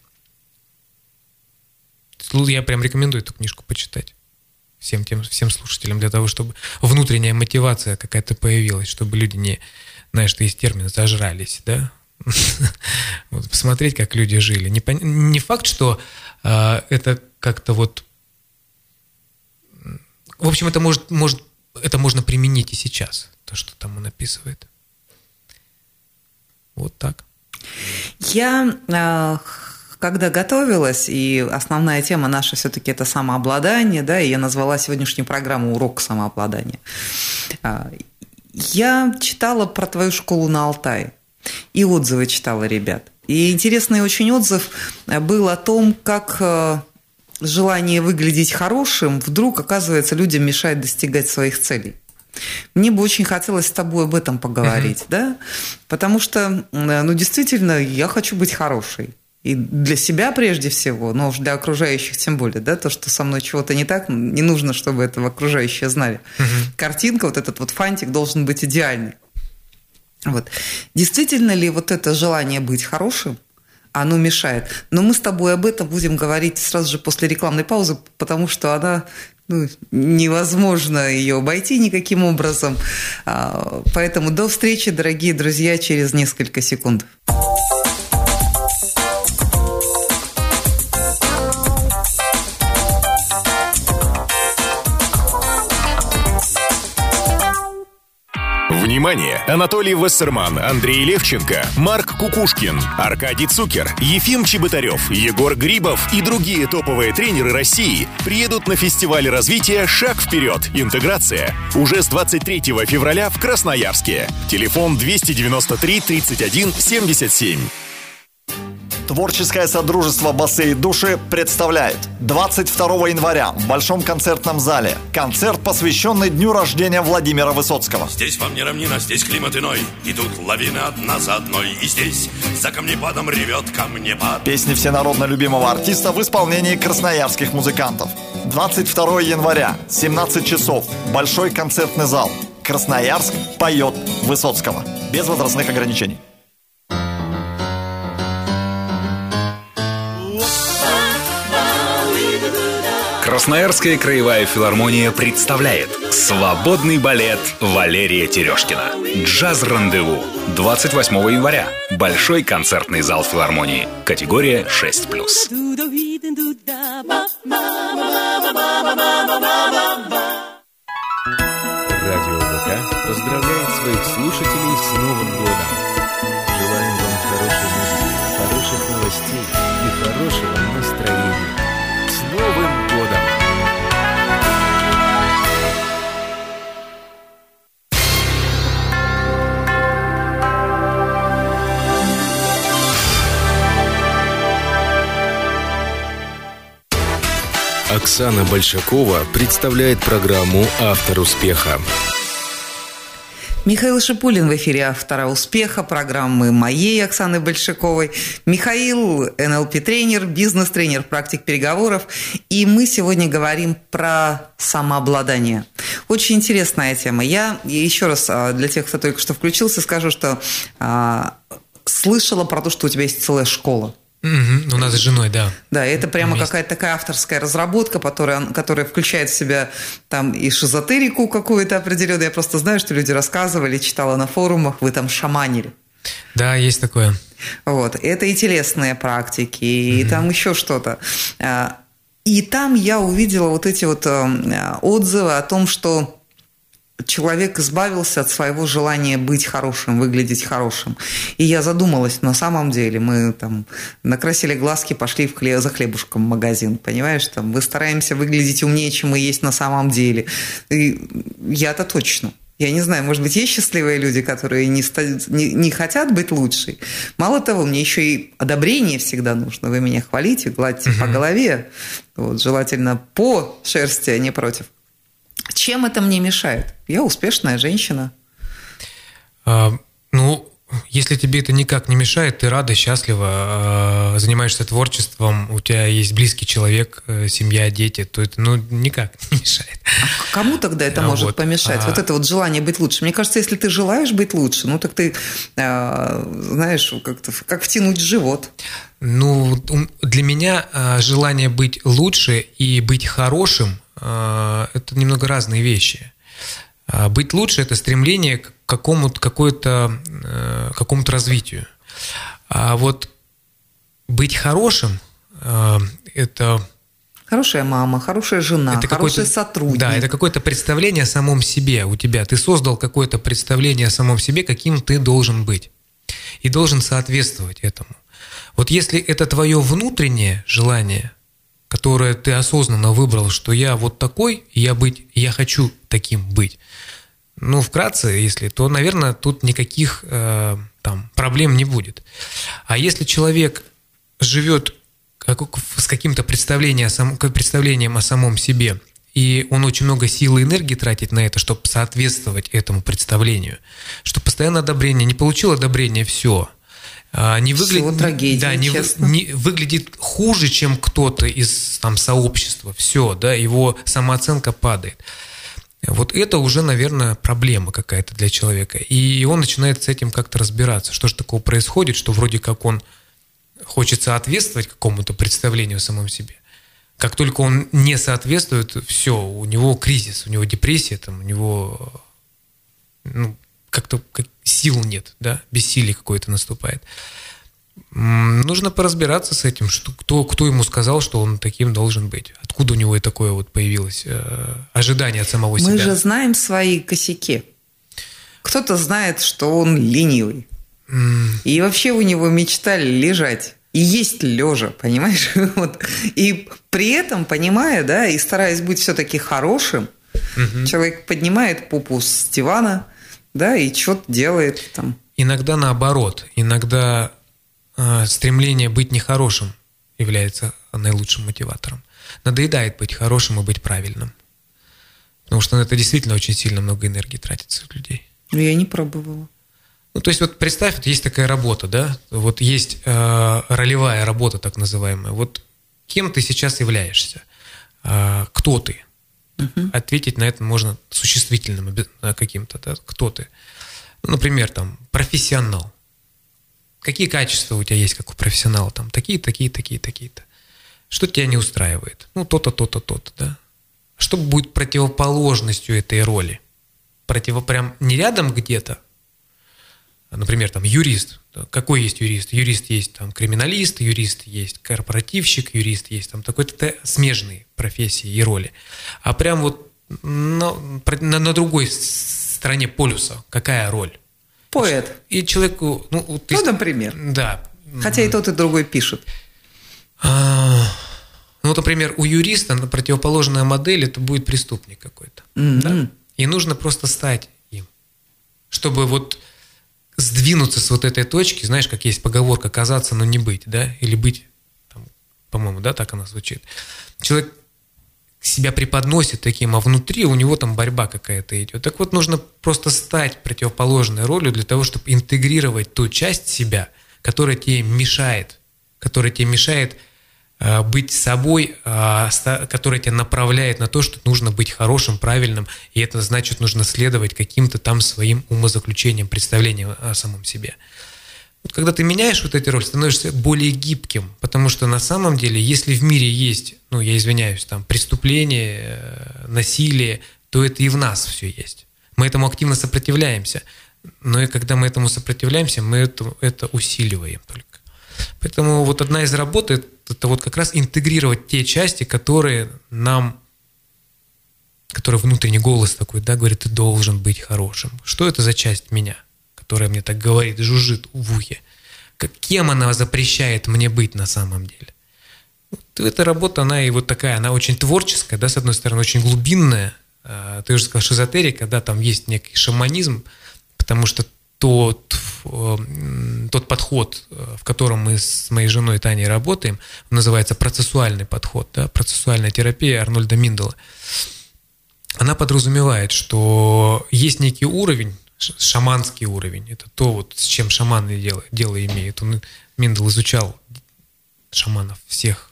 [SPEAKER 3] Я прям рекомендую эту книжку почитать всем слушателям, для того, чтобы внутренняя мотивация какая-то появилась, чтобы люди не, знаешь, что есть термин, зажрались, да? Вот, посмотреть, как люди жили. Не факт, что это как-то вот... В общем, это можно применить и сейчас, то, что там он описывает. Вот так.
[SPEAKER 2] Я, когда готовилась, и основная тема наша все-таки это самообладание, да, и я назвала сегодняшнюю программу «Урок самообладания», я читала про твою школу на Алтае, и отзывы читала ребят. И интересный очень отзыв был о том, как желание выглядеть хорошим вдруг, оказывается, людям мешает достигать своих целей. Мне бы очень хотелось с тобой об этом поговорить, да? Потому что, действительно, я хочу быть хорошей. И для себя прежде всего, но уж для окружающих тем более, да? То, что со мной чего-то не так, не нужно, чтобы этого окружающие знали. Картинка, вот этот вот фантик должен быть идеальный. Вот. Действительно ли вот это желание быть хорошим, оно мешает? Но мы с тобой об этом будем говорить сразу же после рекламной паузы, потому что она... невозможно ее обойти никаким образом. Поэтому до встречи, дорогие друзья, через несколько секунд.
[SPEAKER 4] Внимание! Анатолий Вассерман, Андрей Левченко, Марк Кукушкин, Аркадий Цукер, Ефим Чеботарев, Егор Грибов и другие топовые тренеры России приедут на фестиваль развития «Шаг вперед! Интеграция» уже с 23 февраля в Красноярске. Телефон 293 31 77.
[SPEAKER 5] Творческое содружество «Басы и души» представляет 22 января в Большом концертном зале концерт, посвященный дню рождения Владимира Высоцкого.
[SPEAKER 6] Здесь вам не равнина, здесь климат иной, идут лавины одна за одной, и здесь за камнепадом ревет камнепад.
[SPEAKER 5] Песни всенародно любимого артиста в исполнении красноярских музыкантов. 22 января, 17 часов, Большой концертный зал. Красноярск поет Высоцкого. Без возрастных ограничений.
[SPEAKER 7] Красноярская краевая филармония представляет свободный балет Валерия Терешкина. Джаз-рандеву. 28 января. Большой концертный зал филармонии. Категория 6+.
[SPEAKER 1] Радио ВК поздравляет своих слушателей с Новым годом. Желаем вам хорошей музыки, хороших новостей и хорошего настроения. С Новым годом! Оксана Большакова представляет программу «Автор успеха».
[SPEAKER 2] Михаил Шипулин в эфире «Автора успеха», программы моей Оксаны Большаковой. Михаил – НЛП-тренер, бизнес-тренер, практик переговоров. И мы сегодня говорим про самообладание. Очень интересная тема. Я еще раз для тех, кто только что включился, скажу, что слышала про то, что у тебя есть целая школа.
[SPEAKER 3] У нас с женой, да.
[SPEAKER 2] Да, это прямо какая-то такая авторская разработка, которая включает в себя там и шизотерику какую-то определенную. Я просто знаю, что люди рассказывали, читала на форумах, вы там шаманили.
[SPEAKER 3] Да, есть такое.
[SPEAKER 2] Вот, это и телесные практики, и там еще что-то. И там я увидела вот эти вот отзывы о том, что человек избавился от своего желания быть хорошим, выглядеть хорошим. И я задумалась, на самом деле, мы там накрасили глазки, пошли за хлебушком в магазин, понимаешь? Там, мы стараемся выглядеть умнее, чем мы есть на самом деле. И я-то точно. Я не знаю, может быть, есть счастливые люди, которые не хотят быть лучшей. Мало того, мне еще и одобрение всегда нужно. Вы меня хвалите, гладьте по голове. Вот, желательно по шерсти, а не против. Чем это мне мешает? Я успешная женщина.
[SPEAKER 3] Если тебе это никак не мешает, ты рада, счастлива, занимаешься творчеством, у тебя есть близкий человек, семья, дети, то это никак не мешает.
[SPEAKER 2] А кому тогда это может помешать? Вот это вот желание быть лучше. Мне кажется, если ты желаешь быть лучше, так ты, знаешь, как втянуть в живот.
[SPEAKER 3] Для меня желание быть лучше и быть хорошим – это немного разные вещи. Быть лучше – это стремление к какому-то развитию. А вот быть хорошим – это…
[SPEAKER 2] Хорошая мама, хорошая жена, хороший сотрудник.
[SPEAKER 3] Да, это какое-то представление о самом себе у тебя. Ты создал какое-то представление о самом себе, каким ты должен быть. И должен соответствовать этому. Вот если это твое внутреннее желание, которое ты осознанно выбрал, что я вот такой, я хочу таким быть. Вкратце, если, то, наверное, тут никаких проблем не будет. А если человек живет с каким-то представлением о самом себе, и он очень много сил и энергии тратит на это, чтобы соответствовать этому представлению, что постоянно одобрение, не получил одобрение, все. Не выглядит хуже, чем кто-то из сообщества, все, да, его самооценка падает. Вот это уже, наверное, проблема какая-то для человека. И он начинает с этим как-то разбираться. Что же такого происходит, что вроде как он хочет соответствовать какому-то представлению о самом себе. Как только он не соответствует, все, у него кризис, у него депрессия, у него как-то сил нет, да, бессилие какое-то наступает. Нужно поразбираться с этим, кто ему сказал, что он таким должен быть. Откуда у него и такое вот появилось ожидание от самого себя.
[SPEAKER 2] Мы же знаем свои косяки. Кто-то знает, что он ленивый. И вообще у него мечта лежать. И есть лежа, понимаешь? Вот. И при этом, понимая, да, и стараясь быть все-таки хорошим, человек поднимает попу с дивана, да, и что-то делает там.
[SPEAKER 3] Иногда наоборот. Иногда стремление быть нехорошим является наилучшим мотиватором. Надоедает быть хорошим и быть правильным. Потому что это действительно очень сильно много энергии тратится у людей.
[SPEAKER 2] Я не пробовала.
[SPEAKER 3] То есть вот представь, вот есть такая работа, да, вот есть ролевая работа так называемая. Вот кем ты сейчас являешься? кто ты. Ответить на это можно существительным каким-то, да? Кто ты. Ну, например, там, профессионал. Какие качества у тебя есть, как у профессионала? Там, такие-то. Что тебя не устраивает? Ну, то-то, да? Что будет противоположностью этой роли? Прям не рядом где-то. Например, там, юрист. Какой есть юрист? Юрист есть там криминалист, юрист есть корпоративщик, юрист есть там такой-то смежные профессии и роли. А прям вот на другой стороне полюса какая роль?
[SPEAKER 2] Поэт.
[SPEAKER 3] И человеку... Ну,
[SPEAKER 2] например.
[SPEAKER 3] Да.
[SPEAKER 2] Хотя и тот, и другой пишут.
[SPEAKER 3] Ну, например, у юриста противоположная модель – это будет преступник какой-то. Да? И нужно просто стать им, чтобы вот сдвинуться с вот этой точки, знаешь, как есть поговорка «казаться, но не быть», да, или быть, там, по-моему, да, так она звучит. Человек себя преподносит таким, а внутри у него там борьба какая-то идет. Так вот, нужно просто стать противоположной ролью для того, чтобы интегрировать ту часть себя, которая тебе мешает быть собой, которая тебя направляет на то, что нужно быть хорошим, правильным, и это значит, нужно следовать каким-то там своим умозаключениям, представлениям о самом себе. Вот когда ты меняешь вот эти роли, становишься более гибким, потому что на самом деле, если в мире есть, ну, я извиняюсь, там, преступление, насилие, то это и в нас все есть. Мы этому активно сопротивляемся, но и когда мы этому сопротивляемся, мы это усиливаем только. Поэтому вот одна из работ – это вот как раз интегрировать те части, которые внутренний голос такой, да, говорит, ты должен быть хорошим. Что это за часть меня, которая мне так говорит, жужжит в ухе? Кем она запрещает мне быть на самом деле? Вот эта работа, она и вот такая, она очень творческая, да, с одной стороны, очень глубинная. Ты уже сказал, шизотерика, да, там есть некий шаманизм, потому что тот подход, в котором мы с моей женой Таней работаем, называется процессуальный подход, да, процессуальная терапия Арнольда Минделла. Она подразумевает, что есть некий уровень, шаманский уровень, это то, вот, с чем шаманы дело имеют. Миндел изучал шаманов всех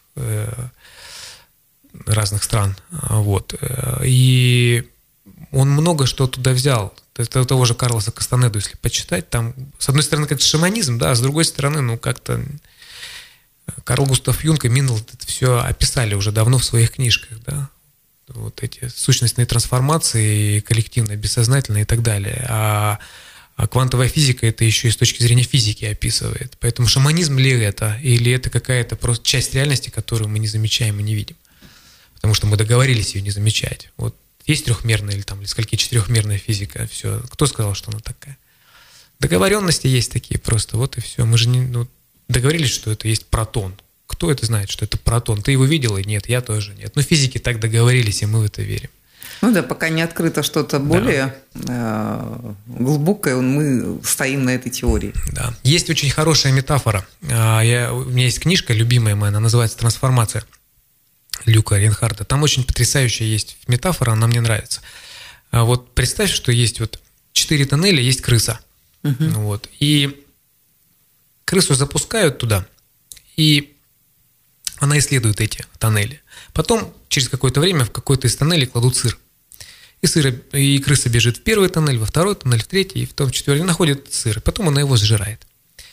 [SPEAKER 3] разных стран, вот, и он много что туда взял. Это того же Карлоса Кастанеду, если почитать, там, с одной стороны, как шаманизм, да, а с другой стороны, ну, как-то Карл Густав Юнг и Миндел это все описали уже давно в своих книжках, да, вот эти сущностные трансформации, коллективное, бессознательное и так далее. А квантовая физика это еще и с точки зрения физики описывает. Поэтому шаманизм ли это, или это какая-то просто часть реальности, которую мы не замечаем и не видим? Потому что мы договорились ее не замечать. Вот есть трехмерная или там, или скольки четырехмерная физика, все. Кто сказал, что она такая? Договоренности есть такие просто, вот и все. Мы же договорились, что это есть протон. Кто это знает, что это протон? Ты его видела? Нет, я тоже нет. Но физики так договорились, и мы в это верим.
[SPEAKER 2] Ну да, пока не открыто что-то более глубокое, мы стоим на этой теории. Да.
[SPEAKER 3] Есть очень хорошая метафора. У меня есть книжка любимая моя, она называется «Трансформация» Люка Рейнхарда. Там очень потрясающая есть метафора, она мне нравится. Вот представь, что есть вот 4 тоннеля, есть крыса. Вот, и крысу запускают туда, и она исследует эти тоннели. Потом, через какое-то время, в какой-то из тоннелей кладут сыр. И крыса бежит в первый тоннель, во второй тоннель, в третий, и в том четвертый, и находит сыр. Потом она его сжирает.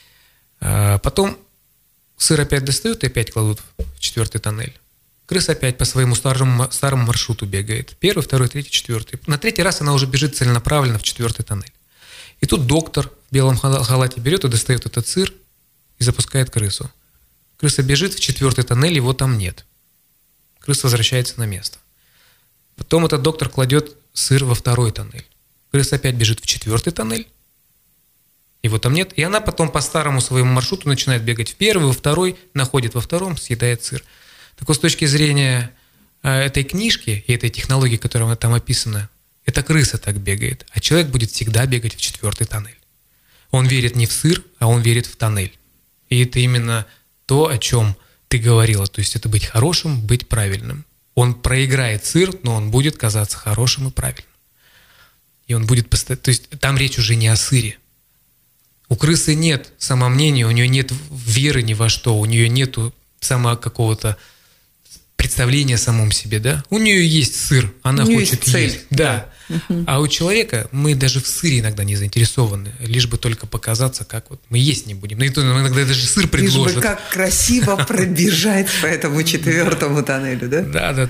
[SPEAKER 3] Потом сыр опять достают и опять кладут в 4-й тоннель. Крыса опять по своему старому маршруту бегает. 1, 2, 3, 4. На 3-й раз она уже бежит целенаправленно в 4-й тоннель. И тут доктор в белом халате берет и достает этот сыр и запускает крысу. Крыса бежит в 4-й тоннель, его там нет. Крыса возвращается на место. Потом этот доктор кладет сыр во 2-й тоннель. Крыса опять бежит в 4-й тоннель, его там нет. И она потом по старому своему маршруту начинает бегать в 1-й, во 2-й, находит во 2-м, съедает сыр. Так вот, с точки зрения этой книжки и этой технологии, которая там описана, эта крыса так бегает, а человек будет всегда бегать в 4-й тоннель. Он верит не в сыр, а он верит в тоннель. И это именно то, о чем ты говорила. То есть это быть хорошим, быть правильным. Он проиграет сыр, но он будет казаться хорошим и правильным. И он будет постоянно... То есть там речь уже не о сыре. У крысы нет самомнения, у нее нет веры ни во что, у нее нет какого-то представление о самом себе, да? У нее есть сыр, она хочет
[SPEAKER 2] есть цель.
[SPEAKER 3] есть. Да. А у человека мы даже в сыре иногда не заинтересованы, лишь бы только показаться, как вот мы есть не будем. Ну, и то иногда даже сыр предложат.
[SPEAKER 2] Лишь бы как красиво пробежать по этому 4-му тоннелю, да?
[SPEAKER 3] Да.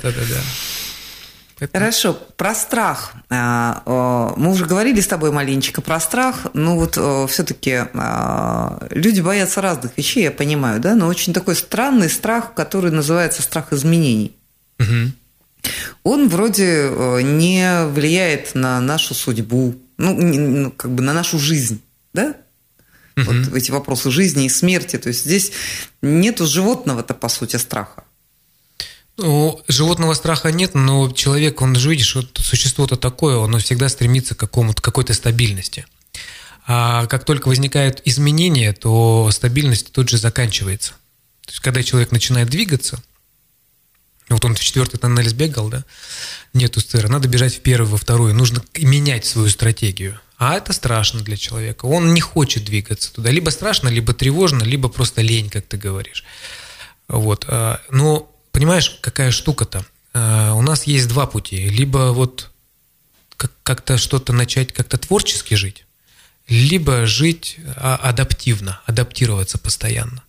[SPEAKER 2] Хорошо, про страх. Мы уже говорили с тобой маленечко про страх, но вот все-таки люди боятся разных вещей, я понимаю, да, но очень такой странный страх, который называется страх изменений.
[SPEAKER 3] Угу.
[SPEAKER 2] Он вроде не влияет на нашу судьбу, как бы на нашу жизнь, да? Угу. Вот эти вопросы жизни и смерти, то есть здесь нету животного-то, по сути, страха.
[SPEAKER 3] Ну, животного страха нет, но человек, он же, видишь, вот существо-то такое, оно всегда стремится к какой-то стабильности. А как только возникают изменения, то стабильность тут же заканчивается. То есть, когда человек начинает двигаться, вот он в 4-й тоннель сбегал, да, нету сыра, надо бежать в 1-й, во 2-й, нужно менять свою стратегию. А это страшно для человека, он не хочет двигаться туда. Либо страшно, либо тревожно, либо просто лень, как ты говоришь. Вот. Но понимаешь, какая штука-то? У нас есть 2 пути. Либо вот как-то что-то начать как-то творчески жить, либо жить адаптивно, адаптироваться постоянно.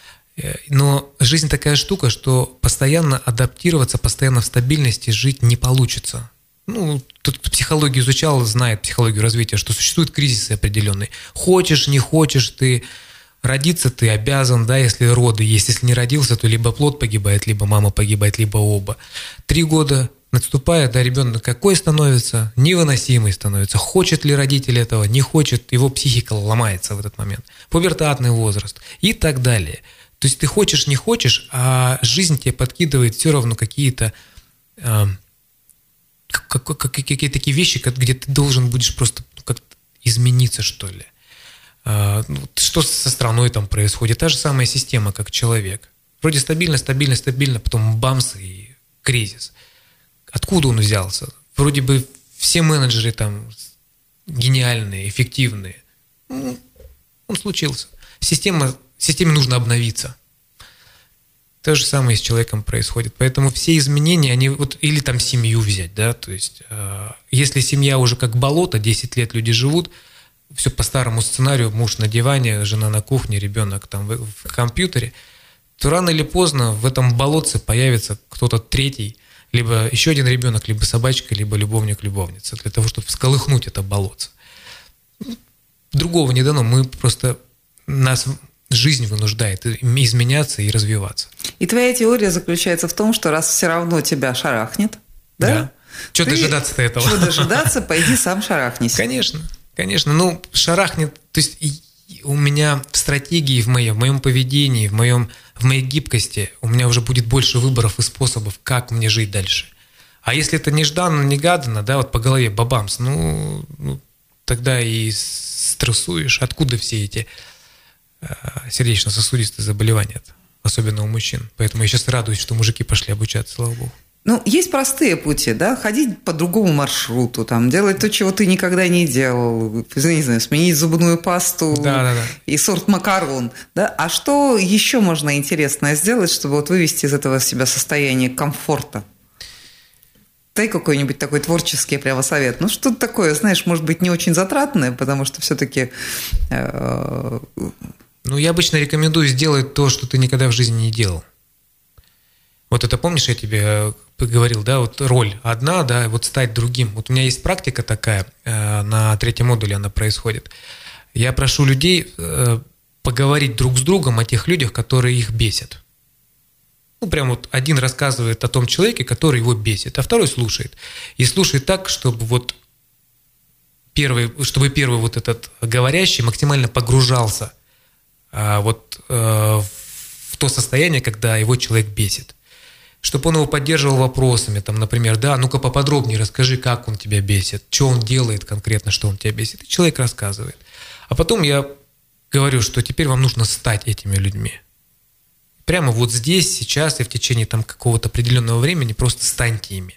[SPEAKER 3] Но жизнь такая штука, что постоянно адаптироваться, постоянно в стабильности жить не получится. Ну, тут психологию изучал, знает психологию развития, что существуют кризисы определенные. Хочешь, не хочешь, ты... Родиться ты обязан, да, если роды есть. Если не родился, то либо плод погибает, либо мама погибает, либо оба. 3 года наступает, да, ребенок какой становится? Невыносимый становится. Хочет ли родитель этого? Не хочет. Его психика ломается в этот момент. Пубертатный возраст и так далее. То есть ты хочешь, не хочешь, а жизнь тебе подкидывает все равно какие-то какие-то такие вещи, где ты должен будешь просто как-то измениться, что ли. Что со страной там происходит? Та же самая система, как человек. Вроде стабильно, потом бамс и кризис. Откуда он взялся? Вроде бы все менеджеры там гениальные, эффективные. Он случился. Системе нужно обновиться. То же самое с человеком происходит. Поэтому все изменения, они вот, или там семью взять, да, то есть если семья уже как болото, 10 лет люди живут, все по старому сценарию, муж на диване, жена на кухне, ребенок там в компьютере, то рано или поздно в этом болотце появится кто-то третий, либо еще один ребенок, либо собачка, либо любовник-любовница, для того, чтобы всколыхнуть это болотце. Другого не дано, нас жизнь вынуждает изменяться и развиваться.
[SPEAKER 2] И твоя теория заключается в том, что раз все равно тебя шарахнет, да?
[SPEAKER 3] Чего дожидаться-то этого?
[SPEAKER 2] Чего дожидаться, пойди сам шарахнись.
[SPEAKER 3] Конечно, ну, шарахнет, то есть у меня в стратегии, в моем поведении, в моей гибкости у меня уже будет больше выборов и способов, как мне жить дальше. А если это нежданно-негаданно, да, вот по голове бабамс, ну тогда и стрессуешь. Откуда все эти сердечно-сосудистые заболевания, особенно у мужчин? Поэтому я сейчас радуюсь, что мужики пошли обучаться, слава богу.
[SPEAKER 2] Ну, есть простые пути, да, ходить по другому маршруту, там, делать то, чего ты никогда не делал, не знаю, сменить зубную пасту и сорт макарон, да, а что еще можно интересное сделать, чтобы вот вывести из этого себя состояние комфорта? Дай какой-нибудь такой творческий прямо совет. Ну, что-то такое, знаешь, может быть, не очень затратное, потому что все-таки...
[SPEAKER 3] Ну, я обычно рекомендую сделать то, что ты никогда в жизни не делал. Вот это, помнишь, я тебе говорил, да, вот роль одна, да, вот стать другим. Вот у меня есть практика такая, на 3-м модуле она происходит. Я прошу людей поговорить друг с другом о тех людях, которые их бесят. Ну, прям вот один рассказывает о том человеке, который его бесит, а второй слушает. И слушает так, чтобы вот первый вот этот говорящий максимально погружался вот в то состояние, когда его человек бесит. Чтобы он его поддерживал вопросами, там, например, да, ну-ка поподробнее расскажи, как он тебя бесит, что он делает конкретно, что он тебя бесит. И человек рассказывает. А потом я говорю, что теперь вам нужно стать этими людьми. Прямо вот здесь, сейчас и в течение там какого-то определенного времени просто станьте ими.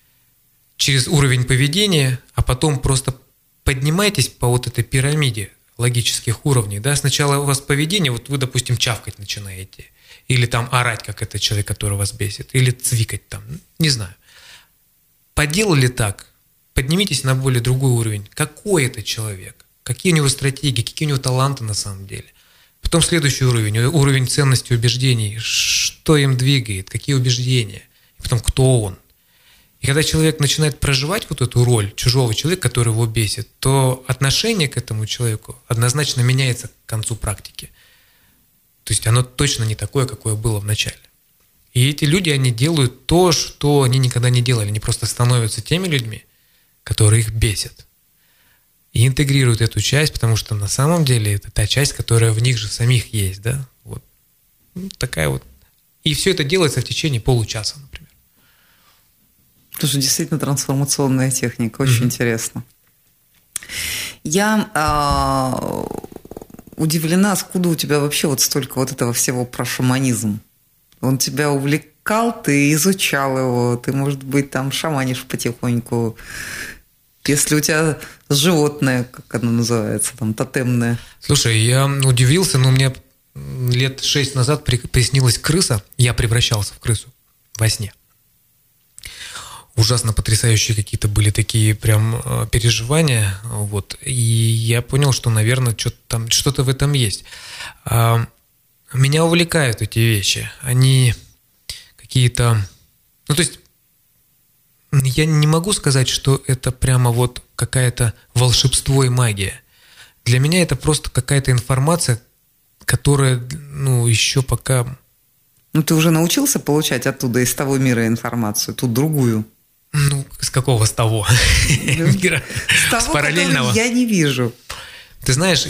[SPEAKER 3] Через уровень поведения, а потом просто поднимайтесь по вот этой пирамиде логических уровней. Да? Сначала у вас поведение, вот вы, допустим, чавкать начинаете, или там орать, как этот человек, который вас бесит, или цвикать там, не знаю. Поделали так, поднимитесь на более другой уровень. Какой это человек? Какие у него стратегии, какие у него таланты на самом деле? Потом следующий уровень, уровень ценностей, убеждений. Что им двигает, какие убеждения? И потом, кто он? И когда человек начинает проживать вот эту роль чужого человека, который его бесит, то отношение к этому человеку однозначно меняется к концу практики. То есть оно точно не такое, какое было в начале. И эти люди, они делают то, что они никогда не делали. Они просто становятся теми людьми, которые их бесят. И интегрируют эту часть, потому что на самом деле это та часть, которая в них же самих есть. Да? Вот. Такая вот. И все это делается в течение получаса, например.
[SPEAKER 2] Слушай, действительно трансформационная техника, очень интересно. Я удивлена, откуда у тебя вообще вот столько вот этого всего про шаманизм. Он тебя увлекал, ты изучал его, ты, может быть, там шаманишь потихоньку. Если у тебя животное, как оно называется, там, тотемное.
[SPEAKER 3] Слушай, я удивился, но мне лет 6 назад приснилась крыса, я превращался в крысу во сне. Ужасно потрясающие какие-то были такие прям переживания, вот, и я понял, что, наверное, что-то в этом есть. Меня увлекают эти вещи, они какие-то, ну, то есть, я не могу сказать, что это прямо вот какая-то волшебство и магия. Для меня это просто какая-то информация, которая, ну, еще пока...
[SPEAKER 2] Ну, ты уже научился получать оттуда, из того мира информацию, ту другую?
[SPEAKER 3] Ну, с какого с того мира?
[SPEAKER 2] С того, параллельного я не вижу.
[SPEAKER 3] Ты знаешь,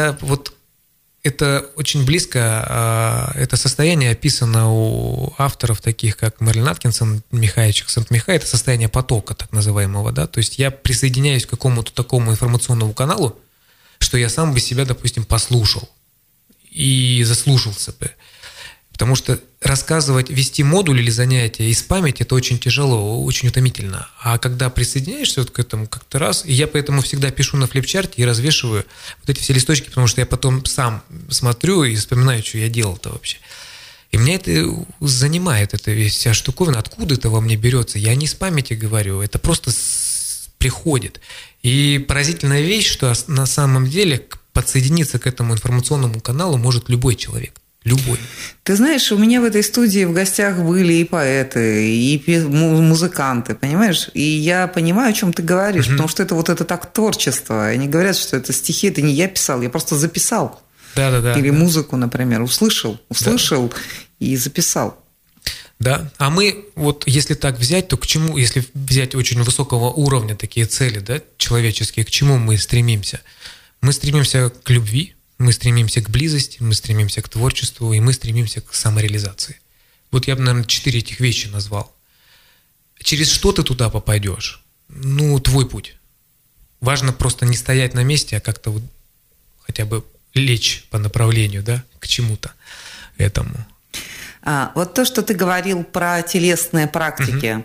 [SPEAKER 3] это очень близко, это состояние описано у авторов, таких как Мерлин Аткинсон, Михай Чиксент-Михай, это состояние потока, так называемого, да, то есть я присоединяюсь к какому-то такому информационному каналу, что я сам бы себя, допустим, послушал и заслушался бы. Потому что рассказывать, вести модуль или занятие из памяти – это очень тяжело, очень утомительно. А когда присоединяешься вот к этому как-то раз, и я поэтому всегда пишу на флипчарте и развешиваю вот эти все листочки, потому что я потом сам смотрю и вспоминаю, что я делал-то вообще. И меня это занимает, эта вся штуковина, откуда это во мне берется. Я не с памяти говорю, это просто приходит. И поразительная вещь, что на самом деле подсоединиться к этому информационному каналу может любой человек. Любой.
[SPEAKER 2] Ты знаешь, у меня в этой студии в гостях были и поэты, и музыканты, понимаешь? И я понимаю, о чем ты говоришь, потому что это вот это так творчество. Они говорят, что это стихи, это не я писал, я просто записал.
[SPEAKER 3] Да.
[SPEAKER 2] Или музыку, например, услышал и записал.
[SPEAKER 3] Да, а мы, вот если так взять, то к чему, если взять очень высокого уровня такие цели, да, человеческие, к чему мы стремимся? Мы стремимся к любви, мы стремимся к близости, мы стремимся к творчеству, и мы стремимся к самореализации. Вот я бы, наверное, 4 этих вещи назвал. Через что ты туда попадешь? Ну, твой путь. Важно просто не стоять на месте, а как-то вот хотя бы лечь по направлению, да, к чему-то этому.
[SPEAKER 2] Вот то, что ты говорил про телесные практики,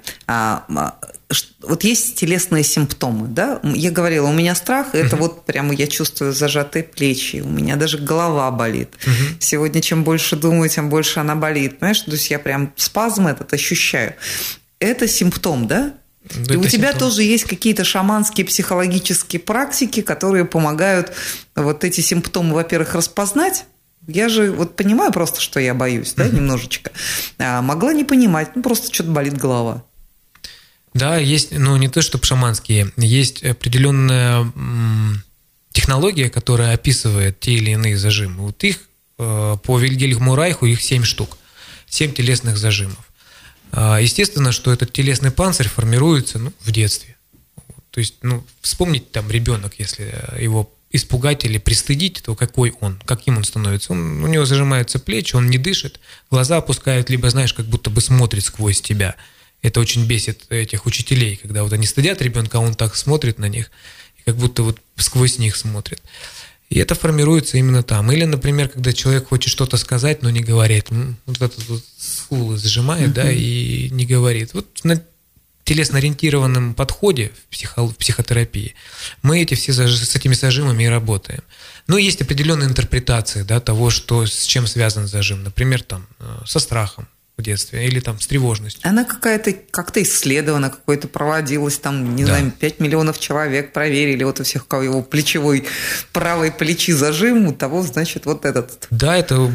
[SPEAKER 2] вот есть телесные симптомы, да? Я говорила, у меня страх, это вот прямо я чувствую зажатые плечи, у меня даже голова болит. Сегодня чем больше думаю, тем больше она болит, понимаешь? То есть я прям спазм этот ощущаю. Это симптом, да? И у тебя тоже есть какие-то шаманские психологические практики, которые помогают вот эти симптомы, во-первых, распознать. Я же вот понимаю просто, что я боюсь, да, немножечко. Могла не понимать, просто что-то болит голова.
[SPEAKER 3] Да, есть, ну не то, чтобы шаманские, есть определенная технология, которая описывает те или иные зажимы. Вот их по Вильгельму Райху их 7 штук, 7 телесных зажимов. Естественно, что этот телесный панцирь формируется в детстве. То есть, вспомните там ребенок, если его испугать или пристыдить, то каким он становится? У него зажимаются плечи, он не дышит, глаза опускают, либо, знаешь, как будто бы смотрит сквозь тебя. Это очень бесит этих учителей, когда вот они стыдят ребенка, а он так смотрит на них, и как будто вот сквозь них смотрит. И это формируется именно там. Или, например, когда человек хочет что-то сказать, но не говорит. Вот этот вот скулы зажимает, да, и не говорит. Вот телесно-ориентированном подходе в психотерапии мы с этими зажимами и работаем. Но есть определенные интерпретации, да, того, с чем связан зажим. Например, там, со страхом в детстве или там, с тревожностью.
[SPEAKER 2] Она как-то исследована, какой-то проводилась, там, не знаю, 5 миллионов человек проверили, вот у всех, у кого его правой плечи зажим, у того, значит, вот этот.
[SPEAKER 3] Да, это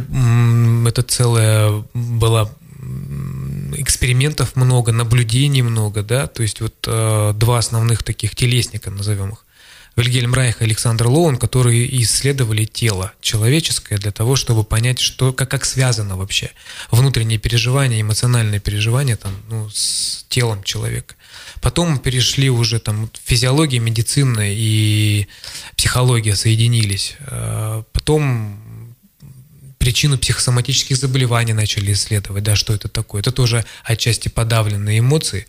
[SPEAKER 3] целая была экспериментов много, наблюдений много, да, то есть вот два основных таких телесника, назовем их, Вильгельм Райх и Александр Лоуэн, которые исследовали тело человеческое для того, чтобы понять, как связано вообще внутренние переживания, эмоциональные переживания там, с телом человека. Потом перешли уже там физиология, медицина и психология соединились. Потом причину психосоматических заболеваний начали исследовать, да, что это такое. Это тоже отчасти подавленные эмоции.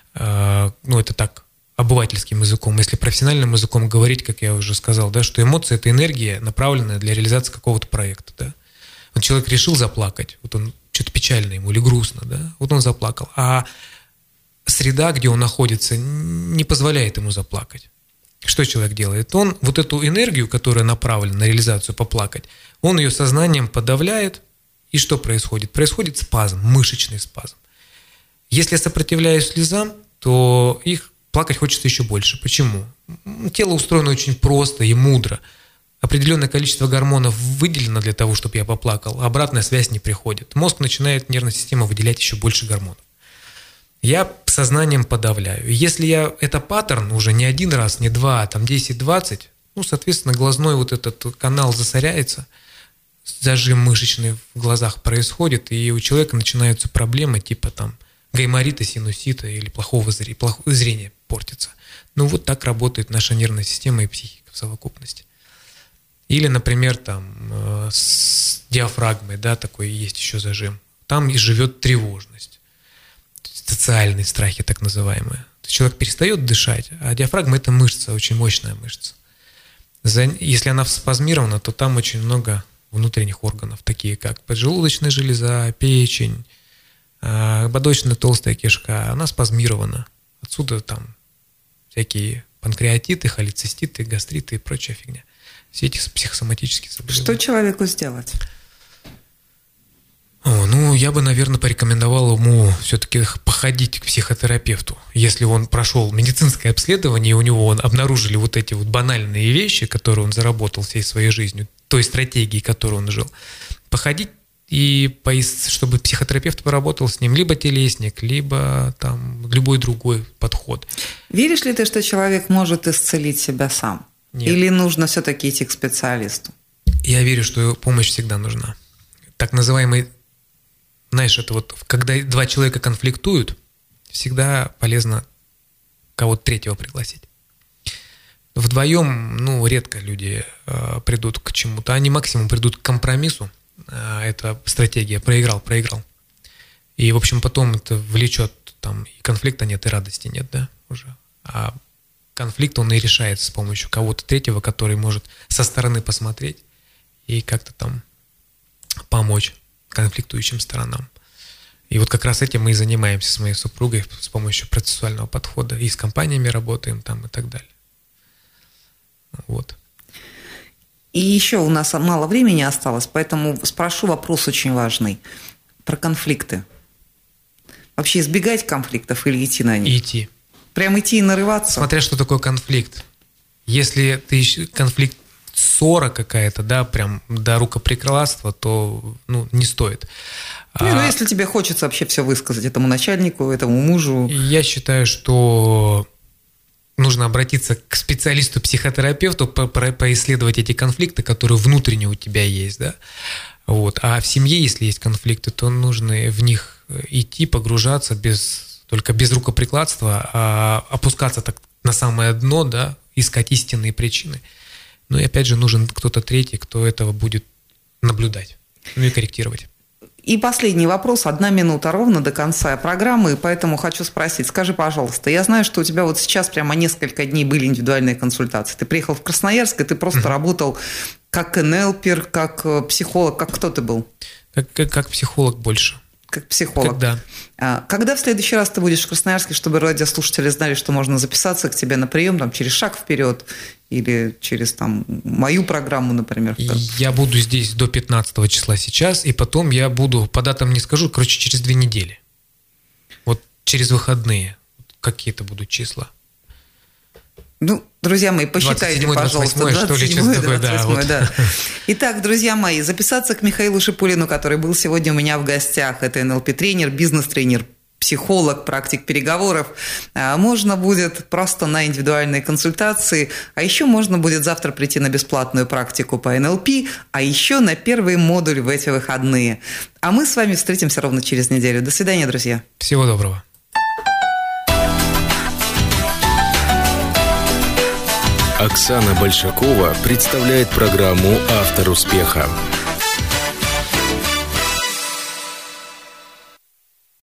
[SPEAKER 3] Это так, обывательским языком. Если профессиональным языком говорить, как я уже сказал, да, что эмоции – это энергия, направленная для реализации какого-то проекта. Да. Вот человек решил заплакать, вот он что-то печально ему или грустно, да, вот он заплакал. А среда, где он находится, не позволяет ему заплакать. Что человек делает? Он вот эту энергию, которая направлена на реализацию поплакать, он ее сознанием подавляет, и что происходит? Происходит спазм, мышечный спазм. Если я сопротивляюсь слезам, то их плакать хочется еще больше. Почему? Тело устроено очень просто и мудро. Определенное количество гормонов выделено для того, чтобы я поплакал, а обратная связь не приходит. Мозг начинает, нервная система выделять еще больше гормонов. Я сознанием подавляю. Если это паттерн уже не один раз, не два, а там 10-20, соответственно, глазной вот этот канал засоряется, зажим мышечный в глазах происходит, и у человека начинаются проблемы типа там гайморита, синусита или плохого зрения портится. Вот так работает наша нервная система и психика в совокупности. Или, например, там с диафрагмой, да, такой есть еще зажим. Там и живет тревожность. Социальные страхи, так называемые. Человек перестает дышать, а диафрагма – это мышца, очень мощная мышца. Если она спазмирована, то там очень много внутренних органов, такие как поджелудочная железа, печень, ободочная толстая кишка, она спазмирована. Отсюда там всякие панкреатиты, холециститы, гастриты и прочая фигня. Все эти психосоматические заболевания.
[SPEAKER 2] Что человеку сделать?
[SPEAKER 3] Я бы, наверное, порекомендовал ему все-таки походить к психотерапевту. Если он прошел медицинское обследование, и у него обнаружили вот эти вот банальные вещи, которые он заработал всей своей жизнью, той стратегией, которой он жил, походить и чтобы психотерапевт поработал с ним, либо телесник, либо там любой другой подход.
[SPEAKER 2] Веришь ли ты, что человек может исцелить себя сам?
[SPEAKER 3] Нет.
[SPEAKER 2] Или нужно все-таки идти к специалисту?
[SPEAKER 3] Я верю, что помощь всегда нужна. Так называемый, знаешь, это вот, когда два человека конфликтуют, всегда полезно кого-то третьего пригласить. Вдвоем, редко люди придут к чему-то. Они максимум придут к компромиссу. Это стратегия проиграл. И, в общем, потом это влечет, там, и конфликта нет, и радости нет, да, уже. А конфликт, он и решается с помощью кого-то третьего, который может со стороны посмотреть и как-то там помочь конфликтующим сторонам. И вот как раз этим мы и занимаемся с моей супругой с помощью процессуального подхода. И с компаниями работаем там и так далее. Вот.
[SPEAKER 2] И еще у нас мало времени осталось, поэтому спрошу вопрос очень важный. Про конфликты. Вообще избегать конфликтов или идти на них?
[SPEAKER 3] Идти.
[SPEAKER 2] Прям идти и нарываться?
[SPEAKER 3] Смотря что такое конфликт. Если конфликт ссора какая-то, да, прям до рукоприкладства, то не стоит.
[SPEAKER 2] Если тебе хочется вообще все высказать этому начальнику, этому мужу.
[SPEAKER 3] Я считаю, что нужно обратиться к специалисту-психотерапевту, поисследовать эти конфликты, которые внутренне у тебя есть, да. Вот. А в семье, если есть конфликты, то нужно в них идти, погружаться только без рукоприкладства, а опускаться так на самое дно, да, искать истинные причины. И опять же нужен кто-то третий, кто этого будет наблюдать, и корректировать.
[SPEAKER 2] И последний вопрос, 1 минута ровно до конца программы, поэтому хочу спросить, скажи, пожалуйста, я знаю, что у тебя вот сейчас прямо несколько дней были индивидуальные консультации. Ты приехал в Красноярск, и ты просто работал как НЛПер, как психолог, как кто ты был?
[SPEAKER 3] Как психолог больше.
[SPEAKER 2] как психолог. Когда в следующий раз ты будешь в Красноярске, чтобы радиослушатели знали, что можно записаться к тебе на прием там, через «Шаг вперед» или через там, мою программу, например?
[SPEAKER 3] Я буду здесь до 15 числа сейчас, и потом я буду, по датам не скажу, через 2 недели. Вот через выходные какие-то будут числа.
[SPEAKER 2] Ну, друзья мои, посчитайте,
[SPEAKER 3] 27-й,
[SPEAKER 2] пожалуйста.
[SPEAKER 3] 28-й, что ли, честно такое, да. Вот.
[SPEAKER 2] Да. Итак, друзья мои, записаться к Михаилу Шипулину, который был сегодня у меня в гостях. Это НЛП-тренер, бизнес-тренер, психолог, практик переговоров. Можно будет просто на индивидуальные консультации, а еще можно будет завтра прийти на бесплатную практику по НЛП, а еще на первый модуль в эти выходные. А мы с вами встретимся ровно через неделю. До свидания, друзья.
[SPEAKER 3] Всего доброго.
[SPEAKER 1] Оксана Большакова представляет программу «Автор успеха».